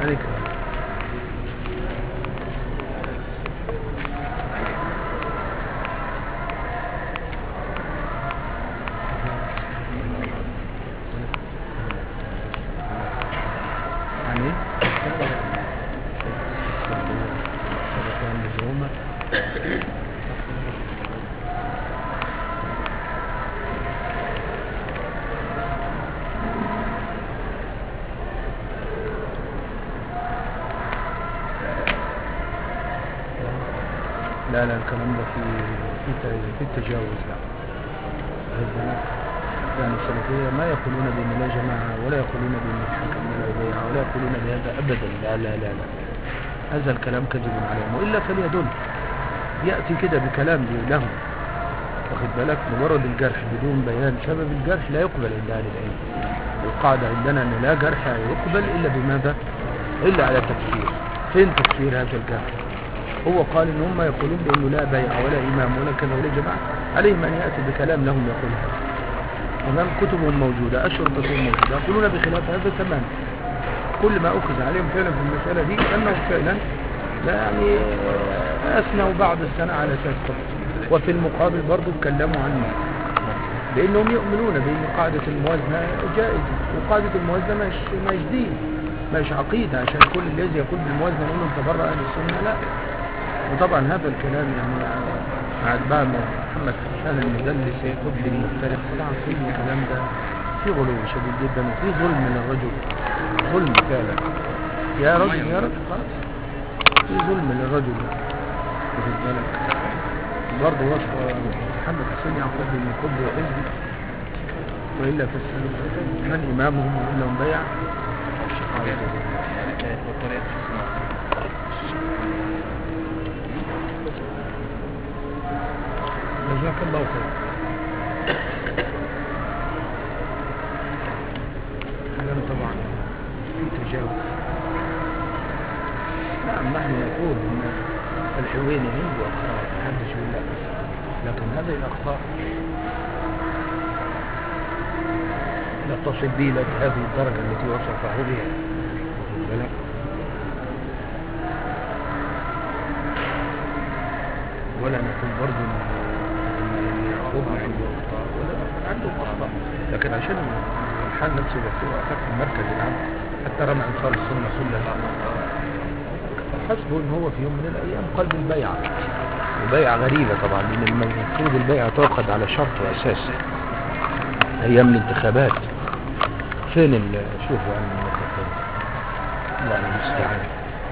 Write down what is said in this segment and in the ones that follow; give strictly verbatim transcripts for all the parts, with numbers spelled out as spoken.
عليك. يعني لا لا الكلام ده في في في التجاوز. لا يعني السلفية ما يقولون بأن لا جماعة ولا يقولون بأن الحكم لا بيع ولا يقولون بهذا أبدا. لا لا لا لا هذا الكلام كذب عليهم، وإلا فليدل يأتي كده بكلام لهم واخد بالك. مجرد الجرح بدون بيان سبب الجرح لا يقبل عند أهل العلم. القاعدة عندنا أن لا جرح يقبل إلا بماذا؟ إلا على تفسير. فين تفسير هذا الجرح؟ هو قال ان هم يقولون بانه لا بيع ولا امام ولا كذا ولا جماعه، عليهم ان ياتي بكلام لهم يقول هذا. امام كتبهم موجوده، اشرطتهم موجوده، يقولون بخلاف هذا تماما. كل ما اخذ عليهم فعلا في المساله دي انه فعلا لا يعني اثنوا بعض السنه على اساس قبل، وفي المقابل برضه اتكلموا عنه لانهم يؤمنون بان قاعده الموازنه جائزه، وقاعده الموازنه مش مش دين، مش عقيده عشان كل الذي يقول بالموازنه يقول تبرأ اهل السنه. لا. وطبعا هذا الكلام يعني مع اتباع محمد حسان المدلس يقول بالمختلف، طبعا في الكلام ده في غلو شديد جدا وفي ظلم من الرجل، ظلم فعلا. يا رجل يا رجل خلاص في ظلم للرجل واخد بالك. برضه وصف محمد حسين يعقوب بن قطب وحزبي والا فالسلف من امامهم والا مبيع جزاك الله خير. هذا طبعا في تجاوز. نعم نحن نقول ان الحويني عنده اخطاء محدش يقول لا، لكن هذه الاخطاء لا تصل به الى هذه الدرجه التي وصفه بها واخد بالك. ولا نقول برضه يعقوب عنده اخطاء ولا عنده اخطاء، لكن عشان الحال نفسه يبقى اخف المركز العام حتى رمى انصار السنه كلها حسبه ان هو في يوم من الايام قلب البيعه، وبيعه غريبه طبعا لان المفروض البيعه تؤخذ على شرط واساس ايام الانتخابات. فين ال شوفوا عن المنتخبات الله المستعان.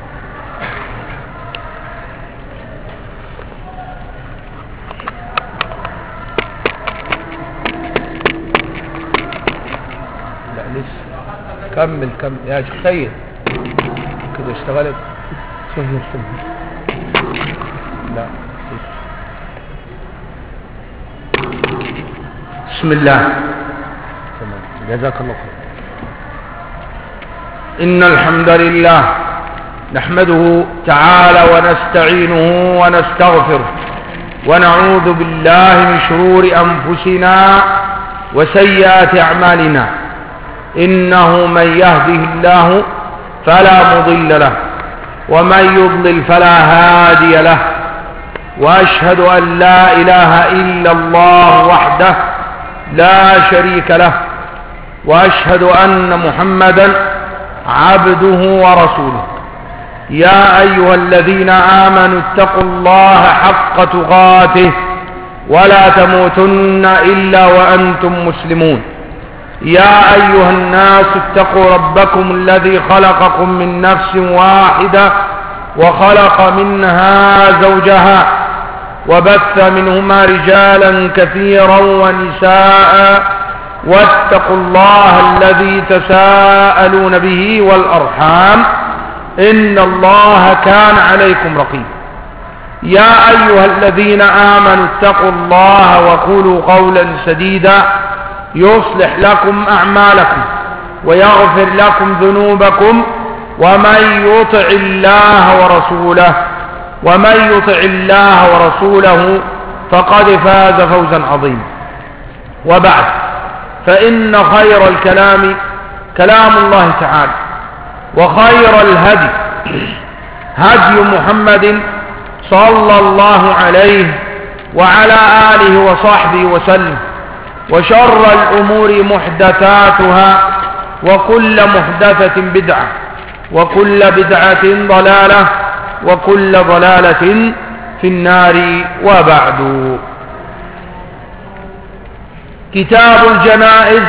كمل كمل يا شيخ سيد كده اشتغلت سهل سهل. لا بسم الله تمام جزاك الله خير. إن الحمد لله نحمده تعالى ونستعينه ونستغفره ونعوذ بالله من شرور أنفسنا وسيئات أعمالنا. إنه من يهده الله فلا مضل له ومن يضلل فلا هادي له، وأشهد أن لا إله إلا الله وحده لا شريك له، وأشهد أن محمدا عبده ورسوله. يا أيها الذين آمنوا اتقوا الله حق تقاته ولا تموتن إلا وأنتم مسلمون. يا أيها الناس اتقوا ربكم الذي خلقكم من نفس واحدة وخلق منها زوجها وبث منهما رجالا كثيرا ونساء واتقوا الله الذي تساءلون به والأرحام إن الله كان عليكم رقيبا. يا أيها الذين آمنوا اتقوا الله وقولوا قولا سديدا يصلح لكم أعمالكم ويغفر لكم ذنوبكم ومن يطع الله ورسوله ومن يطع الله ورسوله فقد فاز فوزا عظيما. وبعد، فإن خير الكلام كلام الله تعالى، وخير الهدي هدي محمد صلى الله عليه وعلى آله وصحبه وسلم، وشر الأمور محدثاتها، وكل محدثة بدعة، وكل بدعة ضلالة، وكل ضلالة في النار. وبعد، كتاب الجنائز،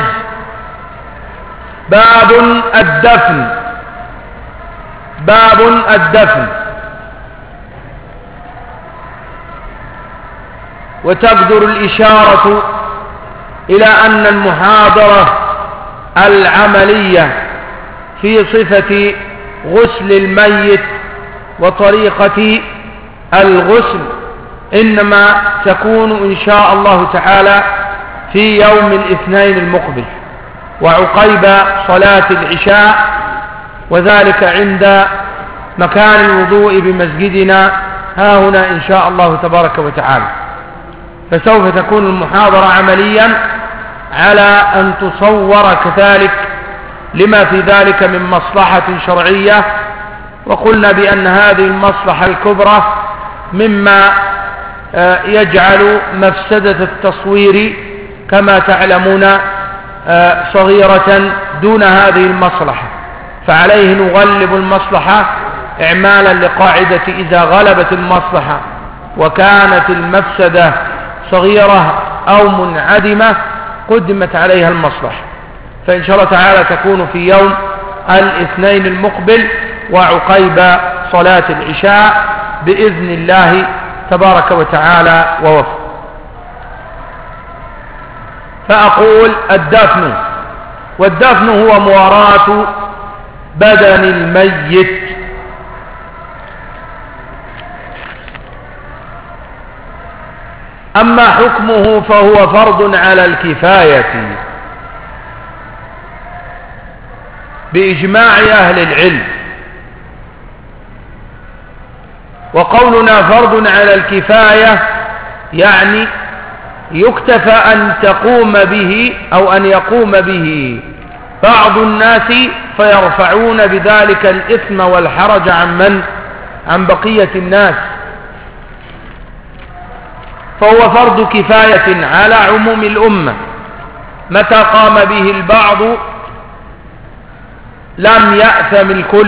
باب الدفن. باب الدفن. وتقدر الإشارة إلى أن المحاضرة العملية في صفة غسل الميت وطريقة الغسل إنما تكون إن شاء الله تعالى في يوم الاثنين المقبل وعقيب صلاة العشاء، وذلك عند مكان الوضوء بمسجدنا ها هنا إن شاء الله تبارك وتعالى. فسوف تكون المحاضرة عمليا على أن تصور كذلك لما في ذلك من مصلحة شرعية، وقلنا بأن هذه المصلحة الكبرى مما يجعل مفسدة التصوير كما تعلمون صغيرة دون هذه المصلحة، فعليه نغلب المصلحة إعمالا لقاعدة إذا غلبت المصلحة وكانت المفسدة صغيرة أو منعدمة قدمت عليها المصلحة. فإن شاء الله تعالى تكون في يوم الاثنين المقبل وعقيب صلاة العشاء بإذن الله تبارك وتعالى ووفق. فأقول الدفن، والدفن هو مواراة بدن الميت. أما حكمه فهو فرض على الكفاية بإجماع أهل العلم، وقولنا فرض على الكفاية يعني يكتفى أن تقوم به أو أن يقوم به بعض الناس فيرفعون بذلك الإثم والحرج عن من؟ عن بقية الناس. فهو فرض كفاية على عموم الأمة، متى قام به البعض لم يأثم الكل.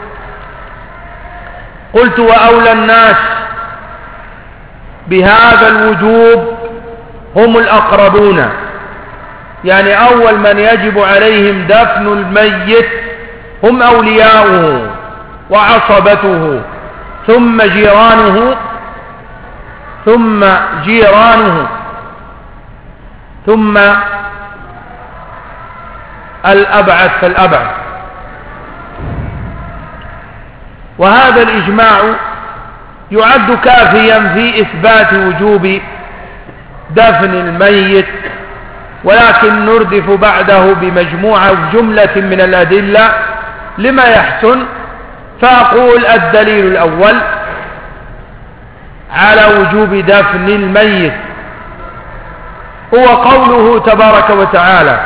قلت وأولى الناس بهذا الوجوب هم الأقربون، يعني أول من يجب عليهم دفن الميت هم أولياؤه وعصبته، ثم جيرانه ثم جيرانه ثم الأبعد فالأبعد. وهذا الإجماع يعد كافيا في إثبات وجوب دفن الميت، ولكن نردف بعده بمجموعة جملة من الأدلة لما يحسن. فأقول الدليل الأول على وجوب دفن الميت هو قوله تبارك وتعالى: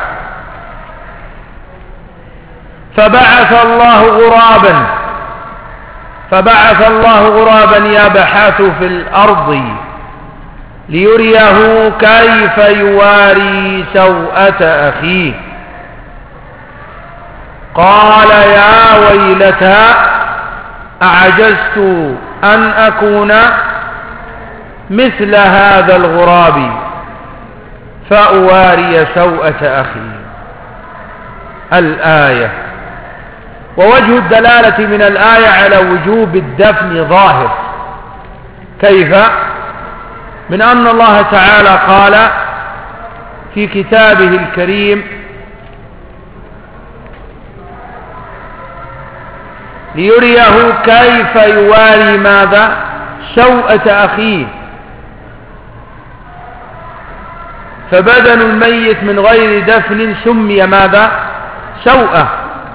فبعث الله غرابا فبعث الله غرابا يبحث في الأرض ليريه كيف يواري سوءة أخيه قال يا ويلتى أعجزت أن أكون مثل هذا الغراب فأواري سوءة أخي. الآية. ووجه الدلالة من الآية على وجوب الدفن ظاهر. كيف؟ من أن الله تعالى قال في كتابه الكريم: ليريه كيف يواري ماذا؟ سوءة أخيه. فبدن الميت من غير دفن سمي ماذا؟ سوءة.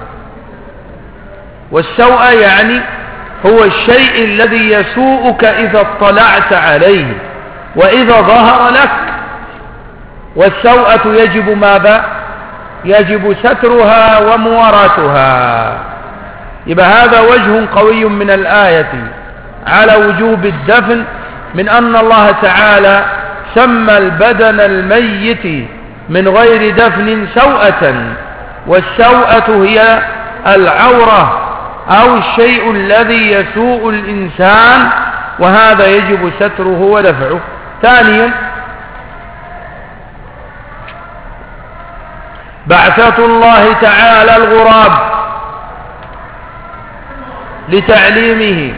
والسوءة يعني هو الشيء الذي يسوءك إذا اطلعت عليه وإذا ظهر لك. والسوءة يجب ماذا؟ يجب سترها ومواراتها. يبقى هذا وجه قوي من الآية على وجوب الدفن، من أن الله تعالى سمى البدن الميت من غير دفن سوءة، والسوءة هي العورة أو الشيء الذي يسوء الإنسان، وهذا يجب ستره ودفعه. ثانيا بعثة الله تعالى الغراب لتعليمه،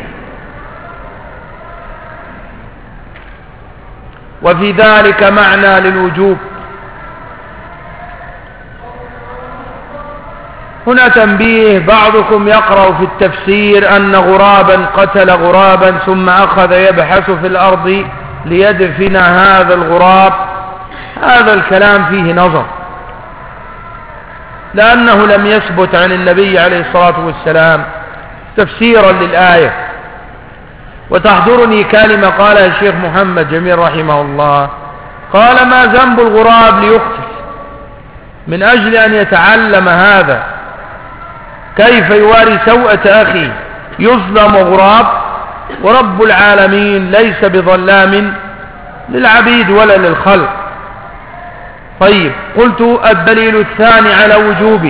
وفي ذلك معنى للوجوب. هنا تنبيه، بعضكم يقرأ في التفسير أن غرابا قتل غرابا ثم أخذ يبحث في الأرض ليدفن هذا الغراب. هذا الكلام فيه نظر، لأنه لم يثبت عن النبي عليه الصلاة والسلام تفسيرا للآية. وتحضرني كلمة قالها الشيخ محمد جميل رحمه الله، قال: ما ذنب الغراب ليقتل؟ من أجل أن يتعلم هذا كيف يواري سوءة أخي يظلم غراب، ورب العالمين ليس بظلام للعبيد ولا للخلق. طيب، قلت الدليل الثاني على وجوب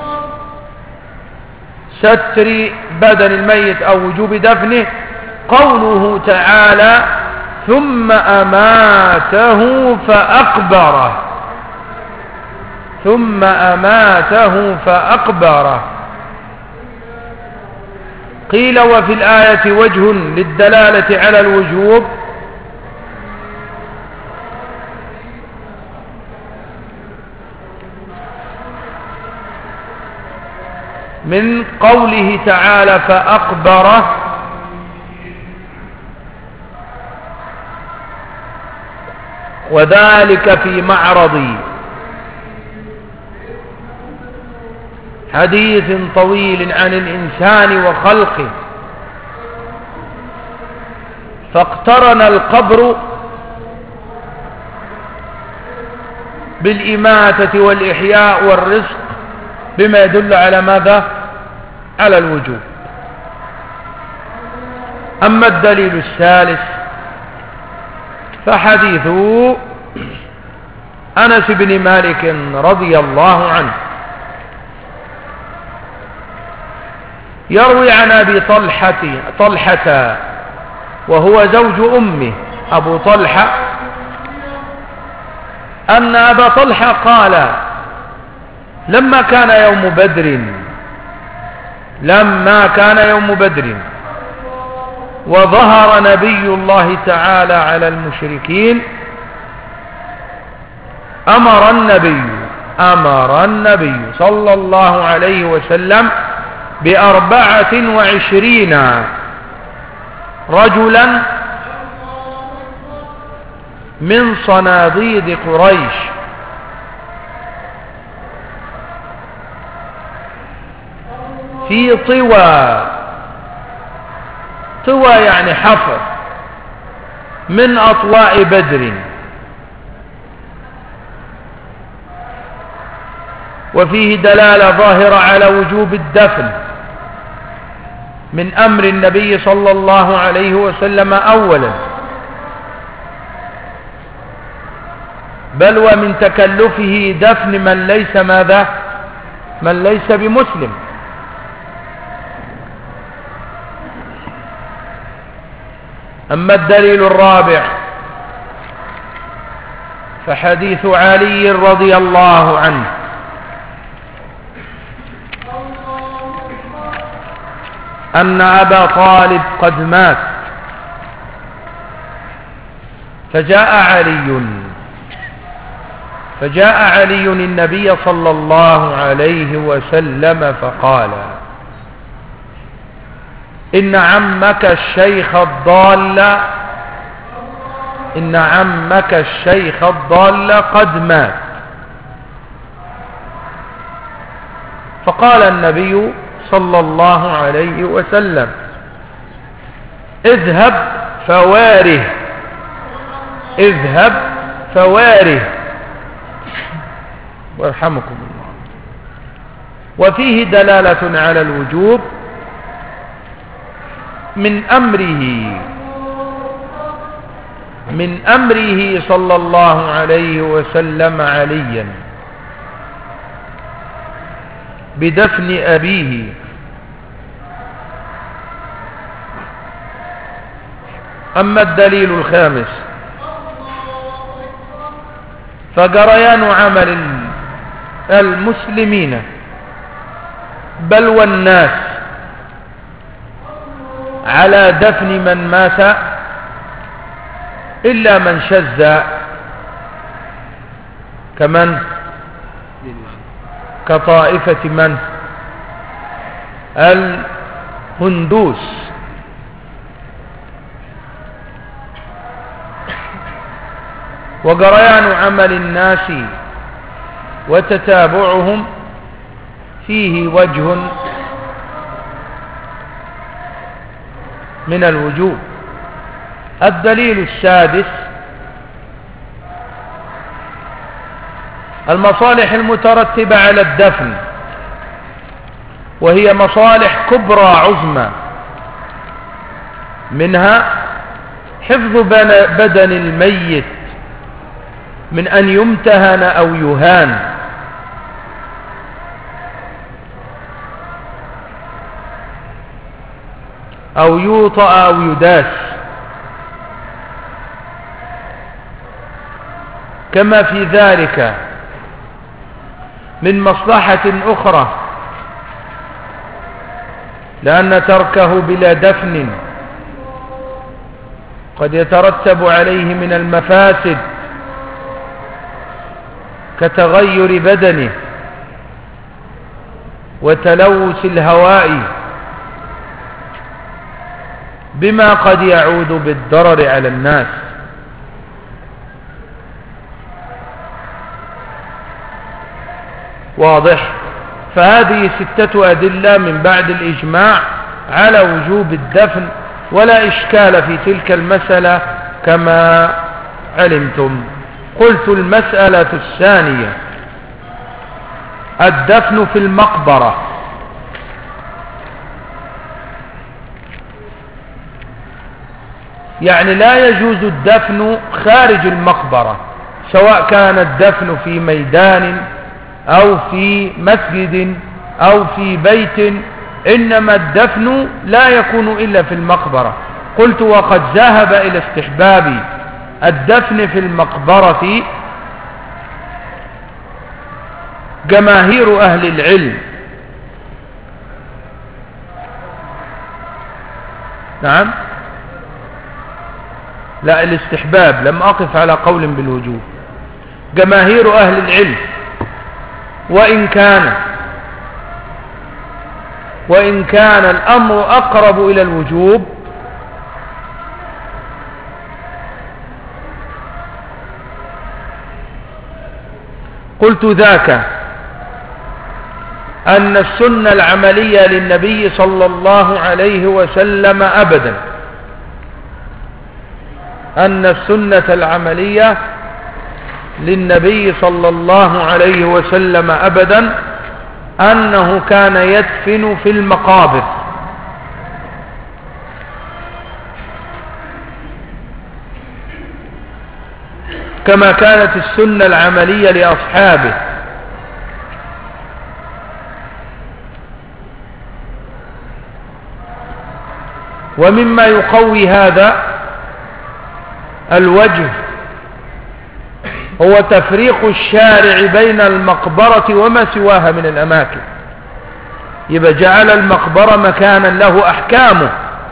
ستر بدن الميت أو وجوب دفنه قوله تعالى: ثم أماته فأقبره. ثم أماته فأقبره. قيل: وفي الآية وجه للدلالة على الوجوب، من قوله تعالى فأقبره وذلك في معرض حديث طويل عن الإنسان وخلقه، فاقترن القبر بالإماتة والإحياء والرزق بما يدل على ماذا؟ على الوجوب. أما الدليل الثالث فحديث أنس بن مالك رضي الله عنه، يروي عن أبي طلحة طلحة وهو زوج أمه أبو طلحة، أن أبا طلحة قال: لما كان يوم بدر لما كان يوم بدر وظهر نبي الله تعالى على المشركين، أمر النبي أمر النبي صلى الله عليه وسلم بأربعة وعشرين رجلا من صناديد قريش في طوى. طوى يعني حفر من أطواء بدر، وفيه دلالة ظاهرة على وجوب الدفن من أمر النبي صلى الله عليه وسلم أولا، بل ومن تكلفه دفن من ليس ماذا؟ من ليس بمسلم. أما الدليل الرابع فحديث علي رضي الله عنه أن أبا طالب قد مات، فجاء علي فجاء علي النبي صلى الله عليه وسلم فقال: إن عمك الشيخ الضال إن عمك الشيخ الضال قد مات. فقال النبي صلى الله عليه وسلم: اذهب فواره اذهب فواره وارحمكم الله. وفيه دلالة على الوجوب من أمره من أمره صلى الله عليه وسلم عليا بدفن أبيه أما الدليل الخامس فجريان عمل المسلمين بل والناس على دفن من مات إلا من شذ كمن كطائفة من الهندوس وجريان عمل الناس وتتابعهم فيه وجه من الوجوه. الدليل السادس المصالح المترتبة على الدفن، وهي مصالح كبرى عظمى، منها حفظ بدن الميت من أن يمتهن أو يهان، أو يوطأ أو يداس، كما في ذلك من مصلحة أخرى، لأن تركه بلا دفن قد يترتب عليه من المفاسد كتغير بدنه وتلوث الهواء بما قد يعود بالضرر على الناس. واضح؟ فهذه ستة أدلة من بعد الإجماع على وجوب الدفن، ولا إشكال في تلك المسألة كما علمتم. قلت المسألة الثانية الدفن في المقبرة. يعني لا يجوز الدفن خارج المقبرة، سواء كان الدفن في ميدان أو في مسجد أو في بيت، إنما الدفن لا يكون إلا في المقبرة. قلت وقد ذهب إلى استحباب الدفن في المقبرة جماهير أهل العلم. نعم، لا، الاستحباب، لم أقف على قول بالوجوب. جماهير أهل العلم، وإن كان وإن كان الأمر أقرب إلى الوجوب، قلت ذاك أن السنة العملية للنبي صلى الله عليه وسلم أبدا أن السنة العملية للنبي صلى الله عليه وسلم أبدا أنه كان يدفن في المقابر، كما كانت السنة العملية لأصحابه. ومما يقوي هذا الوجه هو تفريق الشارع بين المقبرة وما سواها من الأماكن، يبقى جعل المقبرة مكانا له أحكامه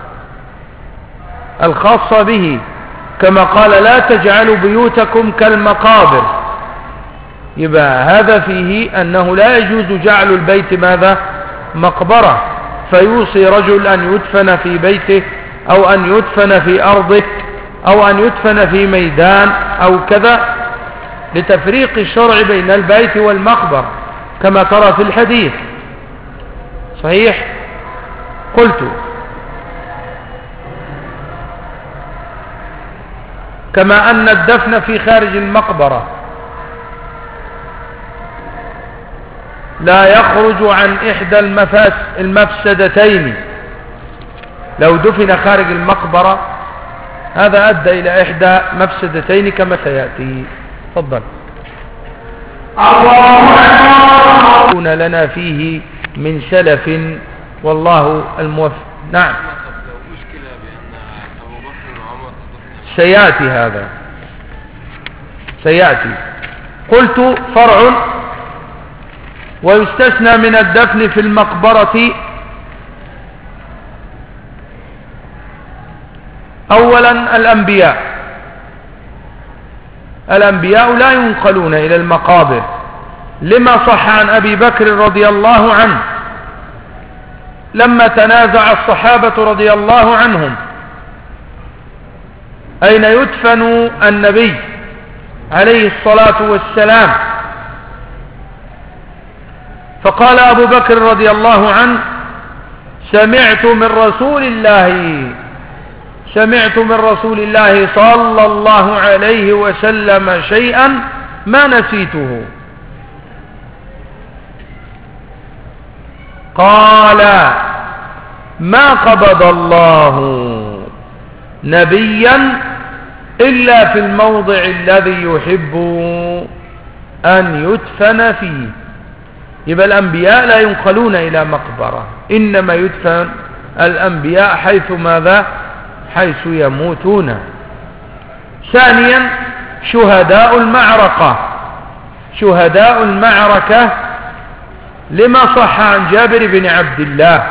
الخاصة به، كما قال لا تجعلوا بيوتكم كالمقابر. يبقى هذا فيه أنه لا يجوز جعل البيت ماذا؟ مقبرة، فيوصي رجل أن يدفن في بيته أو أن يدفن في أرضه أو أن يدفن في ميدان أو كذا، لتفريق الشرع بين البيت والمقبرة كما ترى في الحديث. صحيح؟ قلت كما أن الدفن في خارج المقبرة لا يخرج عن إحدى المفاسدتين، لو دفن خارج المقبرة هذا أدى إلى إحدى مفسدتين كما سيأتي. تفضل. الله لنا فيه من سلف والله الموفق. نعم سيأتي هذا سيأتي. قلت فرع. ويستثنى من الدفن في المقبرة أولا الأنبياء. الأنبياء لا ينقلون إلى المقابر لما صح عن أبي بكر رضي الله عنه لما تنازع الصحابة رضي الله عنهم أين يدفن النبي عليه الصلاة والسلام، فقال أبو بكر رضي الله عنه سمعت من رسول الله سمعت من رسول الله صلى الله عليه وسلم شيئا ما نسيته. قال ما قبض الله نبيا إلا في الموضع الذي يحب أن يدفن فيه. يبقى الأنبياء لا ينقلون إلى مقبرة، إنما يدفن الأنبياء حيث ماذا؟ حيث يموتون. ثانيا شهداء المعركة. شهداء المعركة لما صح عن جابر بن عبد الله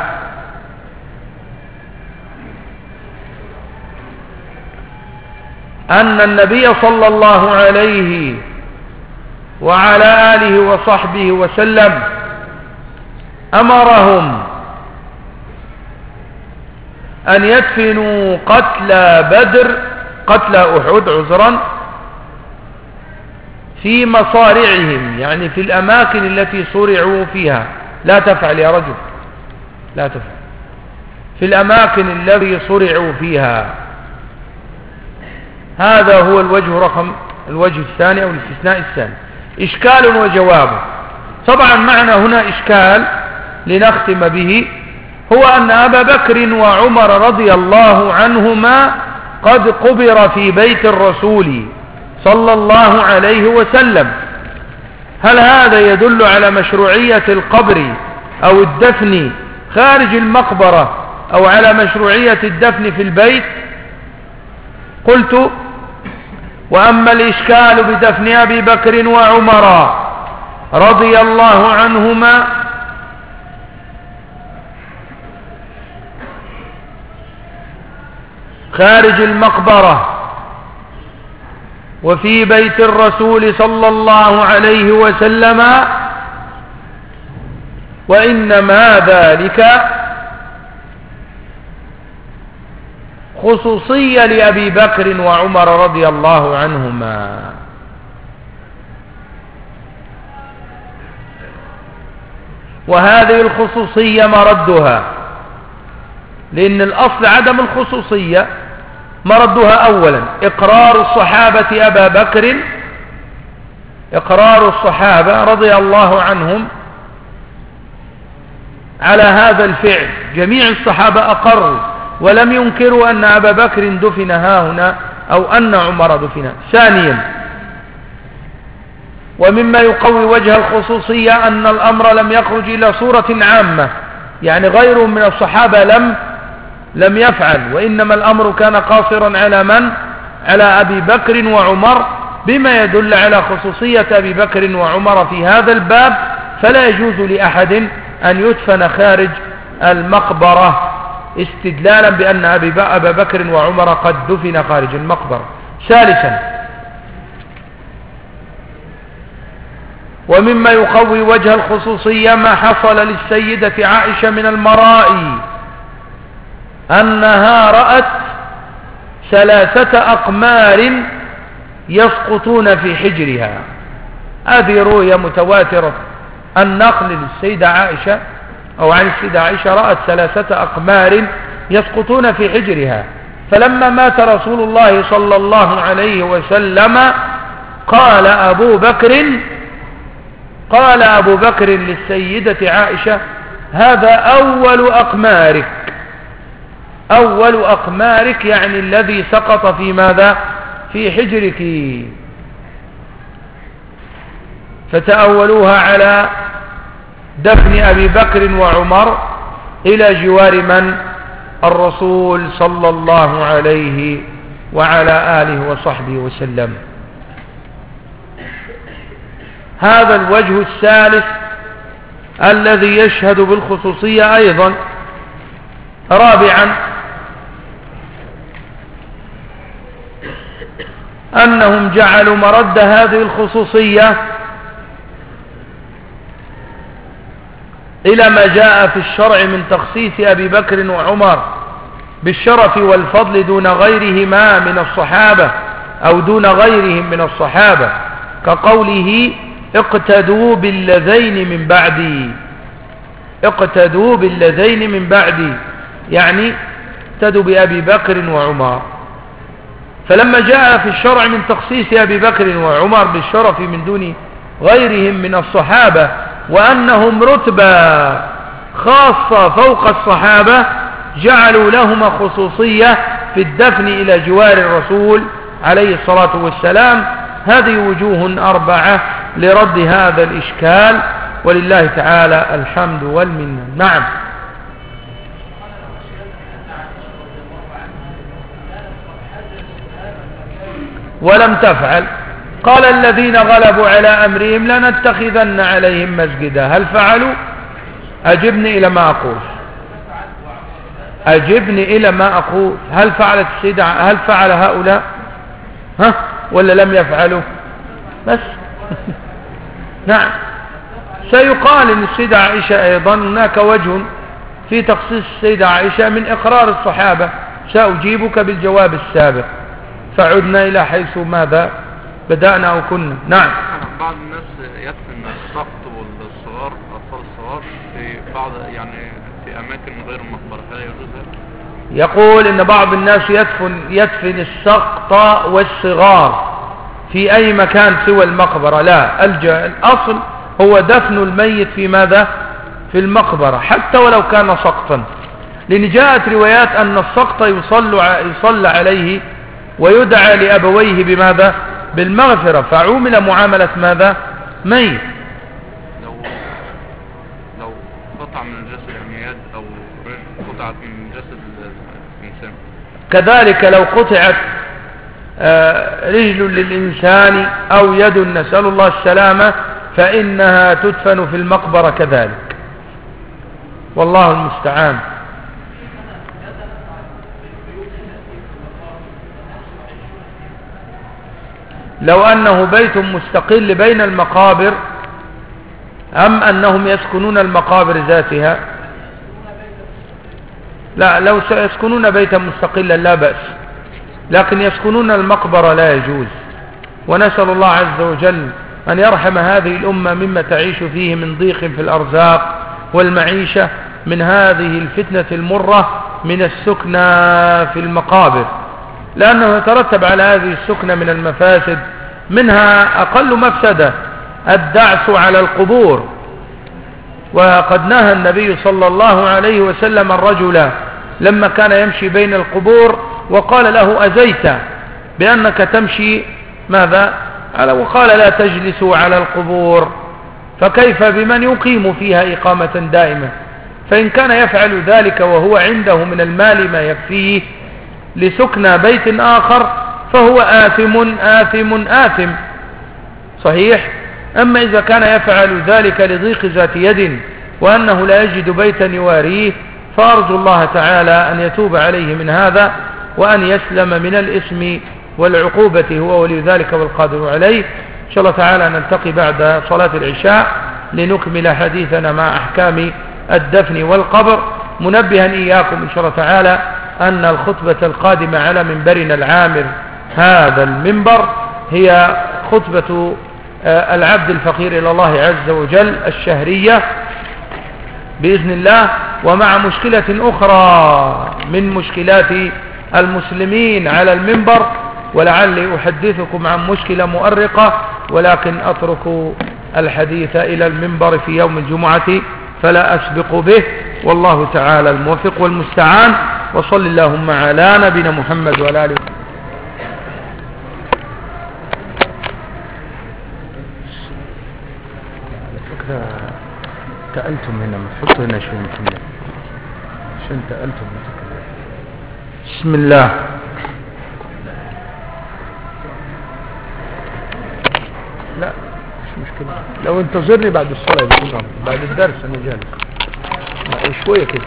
أن النبي صلى الله عليه وعلى آله وصحبه وسلم أمرهم أن يدفنوا قتلى بدر قتلى أحد عذرا في مصارعهم، يعني في الأماكن التي صرعوا فيها. لا تفعل يا رجل، لا تفعل. في الأماكن التي صرعوا فيها. هذا هو الوجه رقم الوجه الثاني أو الاستثناء الثاني. إشكال وجوابه. طبعا معنا هنا إشكال لنختم به، هو أن أبا بكر وعمر رضي الله عنهما قد قبر في بيت الرسول صلى الله عليه وسلم. هل هذا يدل على مشروعية القبر أو الدفن خارج المقبرة أو على مشروعية الدفن في البيت؟ قلت وأما الإشكال بدفن أبي بكر وعمر رضي الله عنهما خارج المقبرة وفي بيت الرسول صلى الله عليه وسلم، وإنما ذلك خصوصية لأبي بكر وعمر رضي الله عنهما. وهذه الخصوصية مردها، لأن الأصل عدم الخصوصية، مردها أولا إقرار الصحابة أبا بكر إقرار الصحابة رضي الله عنهم على هذا الفعل. جميع الصحابة أقروا ولم ينكروا أن أبا بكر دفن هاهنا أو أن عمر دفن. ثانيا ومما يقوي وجه الخصوصية أن الأمر لم يخرج إلى صورة عامة، يعني غير من الصحابة لم لم يفعل، وإنما الأمر كان قاصرا على من؟ على أبي بكر وعمر، بما يدل على خصوصية أبي بكر وعمر في هذا الباب. فلا يجوز لأحد أن يدفن خارج المقبرة استدلالا بأن أبا بكر وعمر قد دفن خارج المقبرة. ثالثا ومما يقوي وجه الخصوصية ما حصل للسيدة عائشة من المرائي أنها رأت ثلاثة أقمار يسقطون في حجرها. هذه رؤية متواترة النقل للسيدة عائشة أو عن السيدة عائشة رأت ثلاثة أقمار يسقطون في حجرها. فلما مات رسول الله صلى الله عليه وسلم قال أبو بكر قال أبو بكر للسيدة عائشة هذا أول أقمارك، أول أقمارك يعني الذي سقط في ماذا؟ في حجرك. فتأولوها على دفن أبي بكر وعمر إلى جوار من؟ الرسول صلى الله عليه وعلى آله وصحبه وسلم. هذا الوجه الثالث الذي يشهد بالخصوصية أيضا. رابعا أنهم جعلوا مرد هذه الخصوصية إلى ما جاء في الشرع من تخصيص أبي بكر وعمر بالشرف والفضل دون غيرهما من الصحابة أو دون غيرهم من الصحابة، كقوله اقتدوا بالذين من بعدي. اقتدوا بالذين من بعدي يعني اقتدوا بأبي بكر وعمر. فلما جاء في الشرع من تخصيص أبي بكر وعمر بالشرف من دون غيرهم من الصحابة وأنهم رتبة خاصة فوق الصحابة، جعلوا لهما خصوصية في الدفن إلى جوار الرسول عليه الصلاة والسلام. هذه وجوه أربعة لرد هذا الإشكال، ولله تعالى الحمد والمنة. نعم. ولم تفعل. قال الذين غلبوا على أمرهم لنتخذن عليهم مسجدا. هل فعلوا؟ أجبني إلى ما أقول. أجبني إلى ما أقول. هل فعلت السيدة؟ هل فعل هؤلاء؟ ها؟ ولا لم يفعلوا؟ بس. نعم. سيقال إن السيدة عائشة أيضا هناك وجه في تخصيص السيدة عائشة من إقرار الصحابة. سأجيبك بالجواب السابق. فعدنا إلى حيث ماذا بدأنا أو كنا. نعم. بعض الناس يدفن السقط والصغار الأطفال الصغار في بعض يعني في أماكن غير المقبرة، هل يجوز ذلك؟ يقول إن بعض الناس يدفن يدفن السقط والصغار في أي مكان سوى المقبرة. لا، الأصل هو دفن الميت في ماذا؟ في المقبرة حتى ولو كان سقطا، لأن جاءت روايات أن السقط يصلى يصلى عليه ويدعى لأبويه بماذا؟ بالمغفرة، فعمل معاملة ماذا؟ ميت. لو لو قطع من جسد يعني يد أو رجل قطعت من جسد الإنسان، كذلك لو قطعت رجل للإنسان أو يد، نسأل الله السلامة، فإنها تدفن في المقبرة كذلك، والله المستعان. لو أنه بيت مستقل بين المقابر أم أنهم يسكنون المقابر ذاتها؟ لا، لو يسكنون بيتا مستقلا لا بأس، لكن يسكنون المقبرة لا يجوز. ونسأل الله عز وجل أن يرحم هذه الأمة مما تعيش فيه من ضيق في الأرزاق والمعيشة من هذه الفتنة المرة من السكنة في المقابر، لأنه يترتب على هذه السكنة من المفاسد، منها أقل مفسدة الدعس على القبور. وقد نهى النبي صلى الله عليه وسلم الرجل لما كان يمشي بين القبور وقال له أزيت بأنك تمشي ماذا؟ وقال لا تجلسوا على القبور، فكيف بمن يقيم فيها إقامة دائمة؟ فإن كان يفعل ذلك وهو عنده من المال ما يكفيه لسكن بيت آخر فهو آثم آثم آثم صحيح. أما إذا كان يفعل ذلك لضيق ذات يد وأنه لا يجد بيتا يواريه، فأرجو الله تعالى أن يتوب عليه من هذا وأن يسلم من الإثم والعقوبة، هو ولي ذلك والقادر عليه. إن شاء الله تعالى نلتقي بعد صلاة العشاء لنكمل حديثنا مع أحكام الدفن والقبر، منبها إياكم إن شاء الله تعالى أن الخطبة القادمة على منبرنا العامر هذا المنبر هي خطبة العبد الفقير إلى الله عز وجل الشهرية بإذن الله، ومع مشكلة أخرى من مشكلات المسلمين على المنبر، ولعلي أحدثكم عن مشكلة مؤرقة، ولكن أترك الحديث إلى المنبر في يوم الجمعة فلا أسبق به، والله تعالى الموفق والمستعان. وصل اللهم على نبينا محمد وعلى آله. على فكرة تقلتم هنا، ما تحطوا هنا شوية محمد عشان تقلتم. بسم الله. لا مش مشكلة، لو انتظرني بعد الصلاة يبقى بعد الدرس انا جالس شوية كده.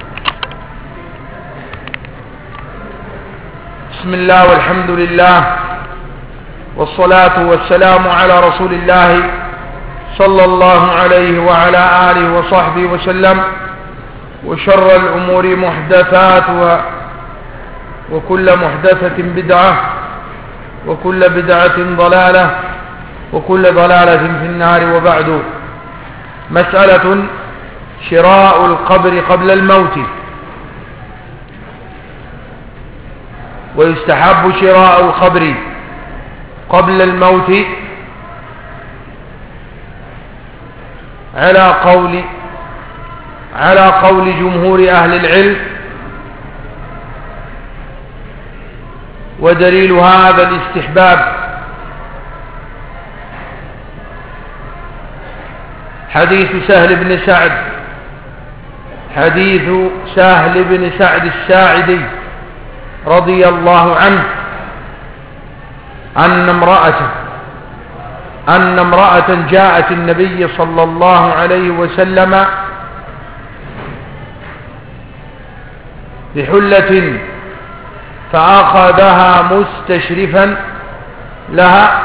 بسم الله والحمد لله والصلاة والسلام على رسول الله صلى الله عليه وعلى آله وصحبه وسلم. وشر الأمور محدثاتها وكل محدثة بدعة وكل بدعة ضلالة وكل ضلالة في النار. وبعد، مسألة شراء القبر قبل الموت. ويستحب شراء القبر قبل الموت على قول على قول جمهور أهل العلم. ودليل هذا الاستحباب حديث سهل بن سعد حديث سهل بن سعد الساعدي رضي الله عنه أن امرأة أن امرأة جاءت النبي صلى الله عليه وسلم بحلة فأخذها مستشرفا لها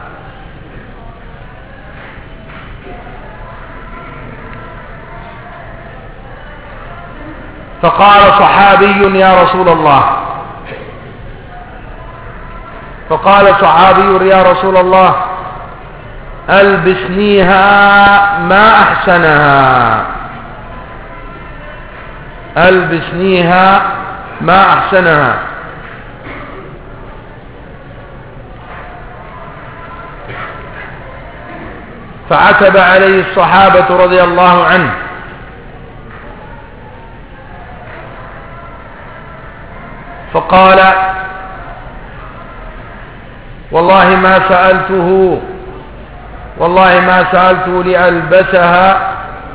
فقال صحابي يا رسول الله فقال صحابي يا رسول الله ألبسنيها ما أحسنها ألبسنيها ما أحسنها فعتب عليه الصحابة رضي الله عنه فقال والله ما سألته والله ما سألته لألبسها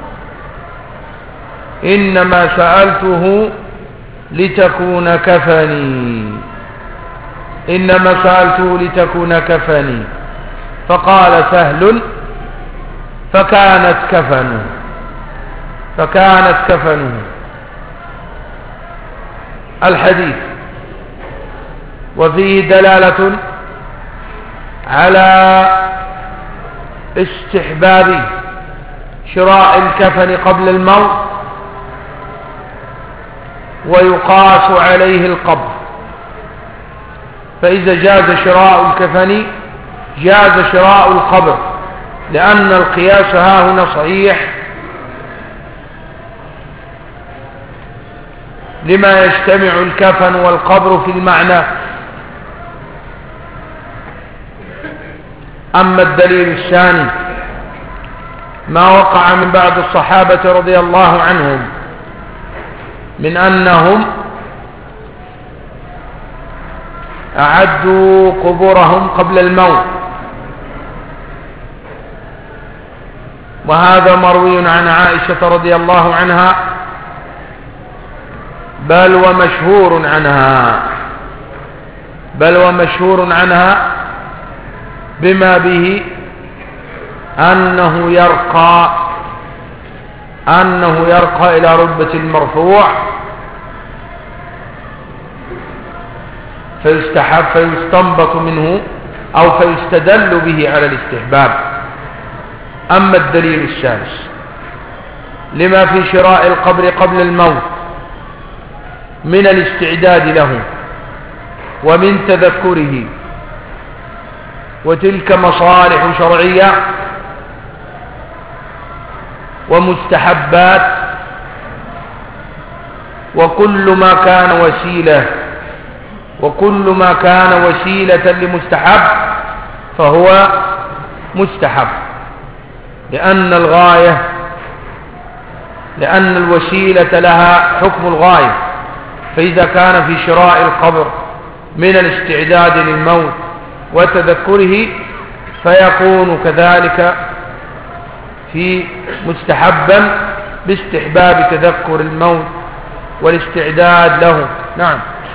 إنما سألته لتكون كفني إنما سألته لتكون كفني. فقال سهل فكانت كفنه فكانت كفنه. الحديث وفيه دلالة على استحباب شراء الكفن قبل الموت ويقاس عليه القبر. فإذا جاز شراء الكفن جاز شراء القبر، لأن القياس ها هنا صحيح لما يجتمع الكفن والقبر في المعنى. أما الدليل الثاني ما وقع من بعض الصحابة رضي الله عنهم من أنهم أعدوا قبورهم قبل الموت، وهذا مروي عن عائشة رضي الله عنها بل ومشهور عنها بل ومشهور عنها بما به أنه يرقى أنه يرقى إلى رتبة المرفوع فيستحب فيستنبط منه أو فيستدل به على الاستحباب. أما الدليل الثالث لما في شراء القبر قبل الموت من الاستعداد له ومن تذكره، وتلك مصالح شرعية ومستحبات، وكل ما كان وسيلة وكل ما كان وسيلة لمستحب فهو مستحب، لأن الغاية لأن الوسيلة لها حكم الغاية، فإذا كان في شراء القبر من الاستعداد للموت وتذكره فيكون كذلك في مستحبا باستحباب تذكر الموت والاستعداد له. نعم.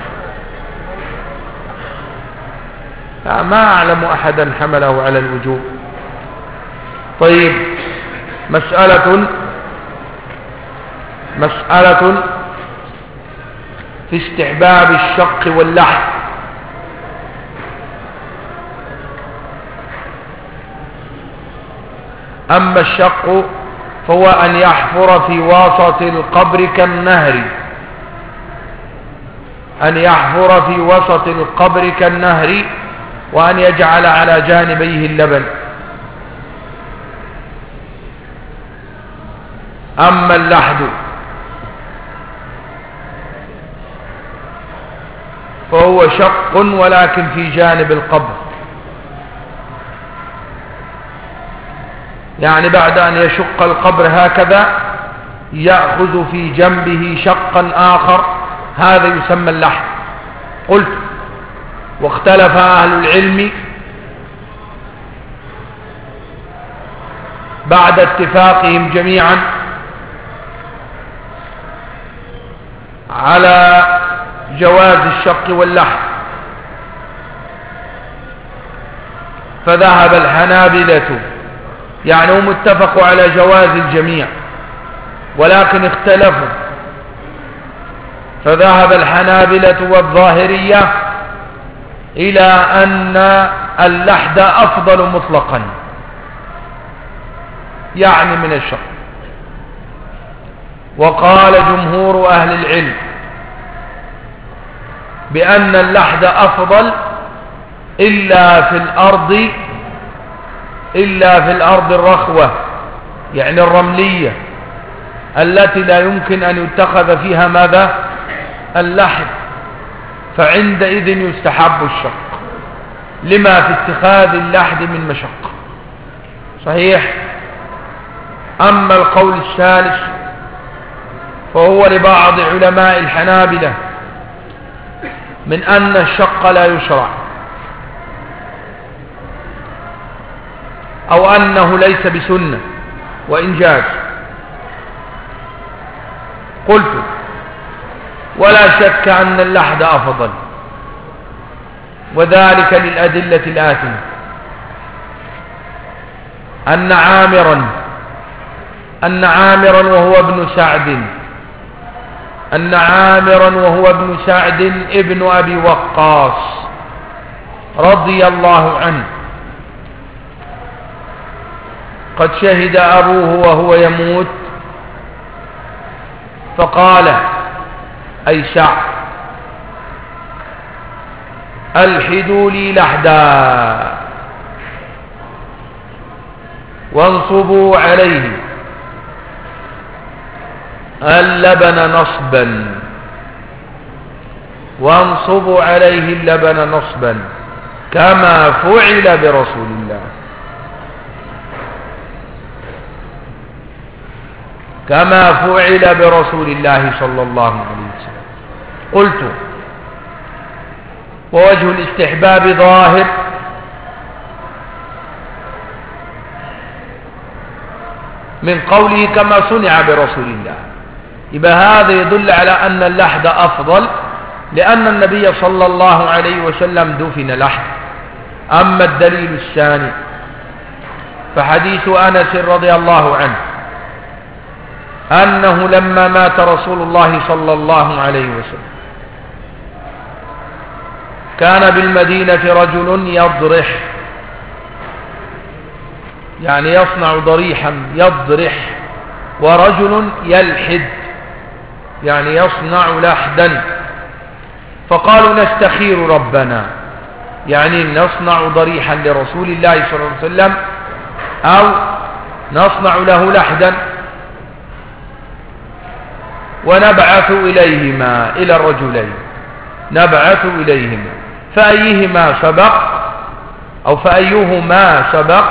ما أعلم أحدا حمله على الوجوب. طيب، مسألة مسألة في استحباب الشق واللحد. أما الشق فهو أن يحفر في وسط القبر كالنهر أن يحفر في وسط القبر كالنهر وأن يجعل على جانبيه اللبن. أما اللحد فهو شق ولكن في جانب القبر، يعني بعد أن يشق القبر هكذا يأخذ في جنبه شقا آخر، هذا يسمى اللحد. قلت واختلف أهل العلم بعد اتفاقهم جميعا على جواز الشق واللحد، فذهب الحنابلة، يعني هم اتفقوا على جواز الجميع ولكن اختلفوا، فذهب الحنابلة والظاهرية إلى أن اللحد أفضل مطلقا، يعني من الشق. وقال جمهور أهل العلم بأن اللحد أفضل إلا في الأرض إلا في الأرض الرخوة، يعني الرملية التي لا يمكن أن يتخذ فيها ماذا؟ اللحد، فعندئذ يستحب الشق لما في اتخاذ اللحد من مشقة. صحيح. أما القول الثالث فهو لبعض علماء الحنابلة من أن الشق لا يشرع، أو أنه ليس بسنة وإنجاز. قلت ولا شك أن اللحد أفضل، وذلك للأدلة الآتية: أن عامرا أن عامرا وهو ابن سعد أن عامرا وهو ابن سعد ابن أبي وقاص رضي الله عنه قد شهد أبوه وهو يموت فقال: أي سعد، ألحدوا لي لحدا وانصبوا عليه اللبن نصبا وانصبوا عليه اللبن نصبا كما فعل برسول الله كما فعل برسول الله صلى الله عليه وسلم. قلت ووجه الاستحباب ظاهر من قوله كما صنع برسول الله، يبقى هذا يدل على أن اللحد أفضل، لأن النبي صلى الله عليه وسلم دفن لحد. أما الدليل الثاني فحديث أنس رضي الله عنه أنه لما مات رسول الله صلى الله عليه وسلم كان بالمدينة رجل يضرح، يعني يصنع ضريحا يضرح، ورجل يلحد يعني يصنع لحدا، فقالوا نستخير ربنا، يعني نصنع ضريحا لرسول الله صلى الله عليه وسلم أو نصنع له لحدا ونبعث إليهما إلى الرجلين نبعث إليهما فأيهما سبق أو فأيهما سبق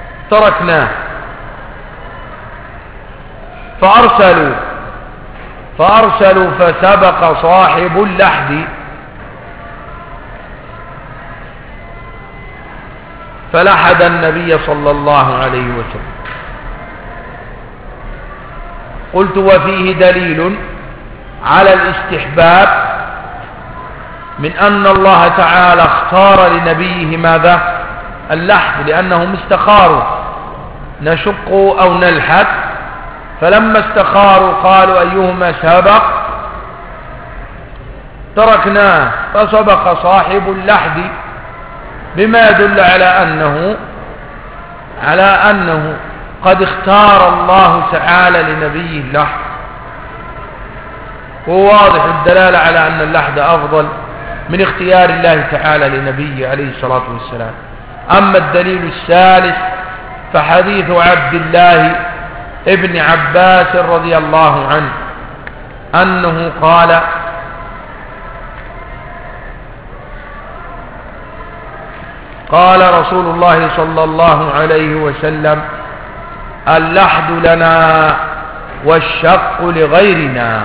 تركناه، فأرسلوا فأرسلوا فسبق صاحب اللحد فلحد النبي صلى الله عليه وسلم. قلت وفيه دليل على الاستحباب من أن الله تعالى اختار لنبيه ماذا؟ اللحد، لأنهم استخاروا نشق أو نلحد، فلما استخاروا قالوا أيهما سبق تركناه، فسبق صاحب اللحد، بما يدل على أنه على أنه قد اختار الله تعالى لنبيه اللحد، وواضح الدلالة على أن اللحد أفضل من اختيار الله تعالى لنبيه عليه الصلاة والسلام. أما الدليل الثالث فحديث عبد الله ابن عباس رضي الله عنه أنه قال قال رسول الله صلى الله عليه وسلم اللحد لنا والشق لغيرنا.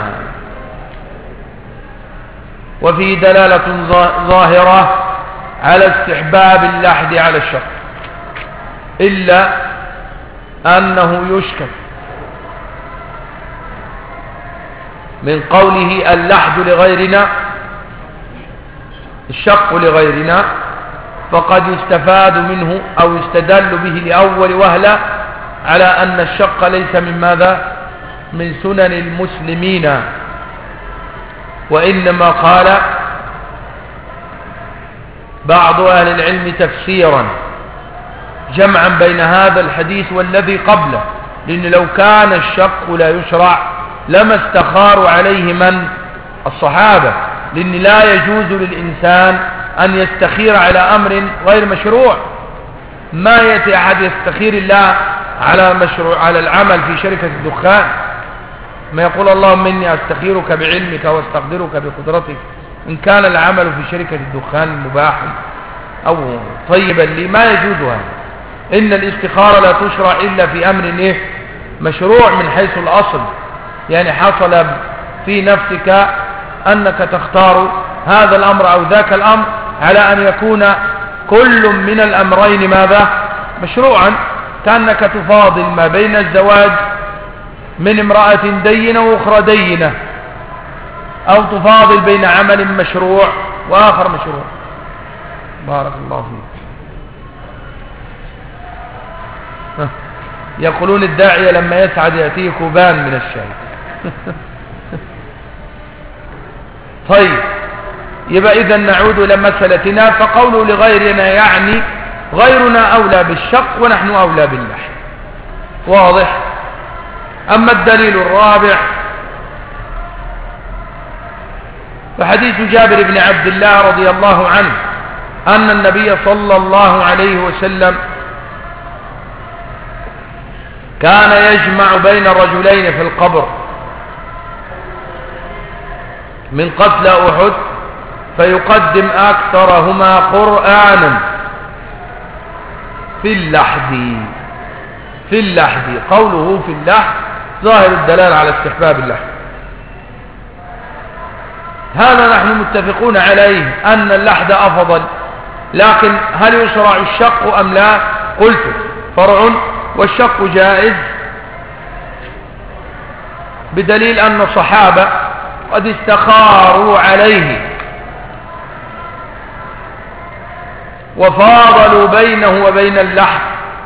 وفي دلالة ظاهرة على استحباب اللحد على الشق، إلا أنه يشكك من قوله اللحد لغيرنا الشق لغيرنا، فقد يستفاد منه أو يستدل به لأول وهلة على أن الشق ليس من ماذا؟ من سنن المسلمين، وإنما قال بعض أهل العلم تفسيرا جمعا بين هذا الحديث والذي قبله، لأن لو كان الشق لا يشرع لما استخاروا عليه من؟ الصحابة، لأن لا يجوز للإنسان أن يستخير على أمر غير مشروع. ما يأتي أحد يستخير الله على مشروع على العمل في شركة الدخان، ما يقول اللهم إني أستخيرك بعلمك واستقدرك بقدرتك، إن كان العمل في شركة الدخان مباحا أو طيبا لي ما يجوز هذا. إن الاستخارة لا تشرع إلا في أمر إيه؟ مشروع من حيث الأصل، يعني حصل في نفسك أنك تختار هذا الأمر أو ذاك الأمر على أن يكون كل من الأمرين ماذا؟ مشروعا، كأنك تفاضل ما بين الزواج من امرأة دينة وأخرى دينة، أو تفاضل بين عمل مشروع وآخر مشروع. بارك الله فيك. يقولون الداعية لما يسعد يأتيه كوبان من الشاي. طيب، يبقى إذا نعود إلى مسألتنا، فقوله لغيرنا يعني غيرنا أولى بالشق ونحن أولى باللحم. واضح؟ أما الدليل الرابع فحديث جابر بن عبد الله رضي الله عنه أن النبي صلى الله عليه وسلم كان يجمع بين الرجلين في القبر من قتل أحد فيقدم أكثرهما قرآنا في اللحد. في اللحد، قوله في اللحد ظاهر الدلالة على استحباب اللحد. هذا نحن متفقون عليه أن اللحد أفضل، لكن هل يشرع الشق أم لا؟ قلت فرع، والشق جائز بدليل أن الصحابة قد استخاروا عليه وفاضلوا بينه وبين اللحد،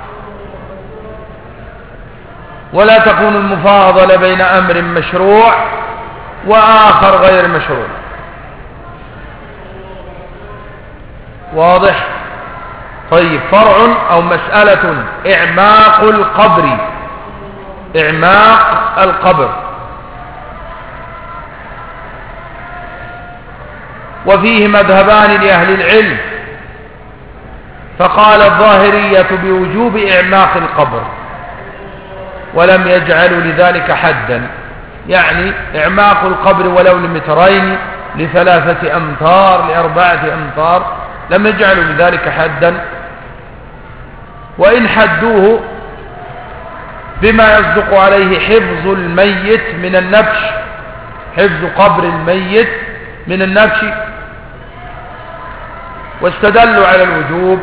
ولا تكون المفاضلة بين أمر مشروع وآخر غير مشروع. واضح؟ طيب، فرع أو مسألة إعماق القبر. إعماق القبر، وفيه مذهبان لأهل العلم، فقال الظاهرية بوجوب إعماق القبر ولم يجعلوا لذلك حدا، يعني إعماق القبر ولو لمترين لثلاثة أمتار لأربعة أمتار لم يجعلوا لذلك حدا، وإن حدوه بما يصدق عليه حفظ الميت من النبش حفظ قبر الميت من النبش. واستدلوا على الوجوب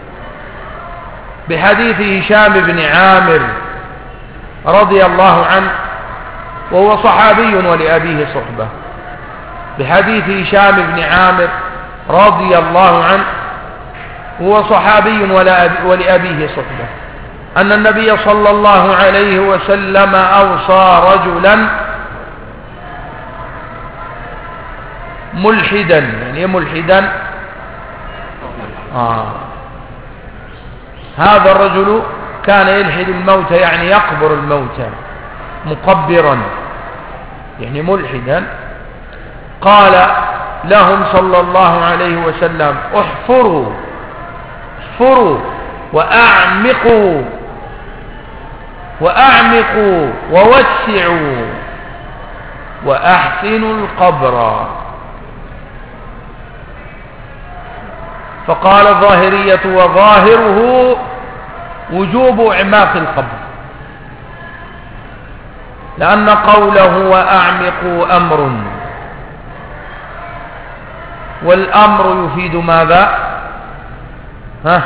بحديث هشام بن عامر رضي الله عنه، وهو صحابي ولأبيه صحبة، بحديث هشام بن عامر رضي الله عنه هو صحابي ولأبيه صحبة، أن النبي صلى الله عليه وسلم أوصى رجلا ملحدا. يعني ايه ملحدا؟ آه. هذا الرجل كان يلحد الموت، يعني يقبر الموتى مقبرا، يعني ملحدا. قال لهم صلى الله عليه وسلم احفروا احفروا وأعمقوا وأعمقوا ووسعوا وأحسنوا القبر. فقال الظاهرية وظاهره وجوب إعماق القبر، لأن قوله وأعمقوا أمر، والأمر يفيد ماذا؟ ها؟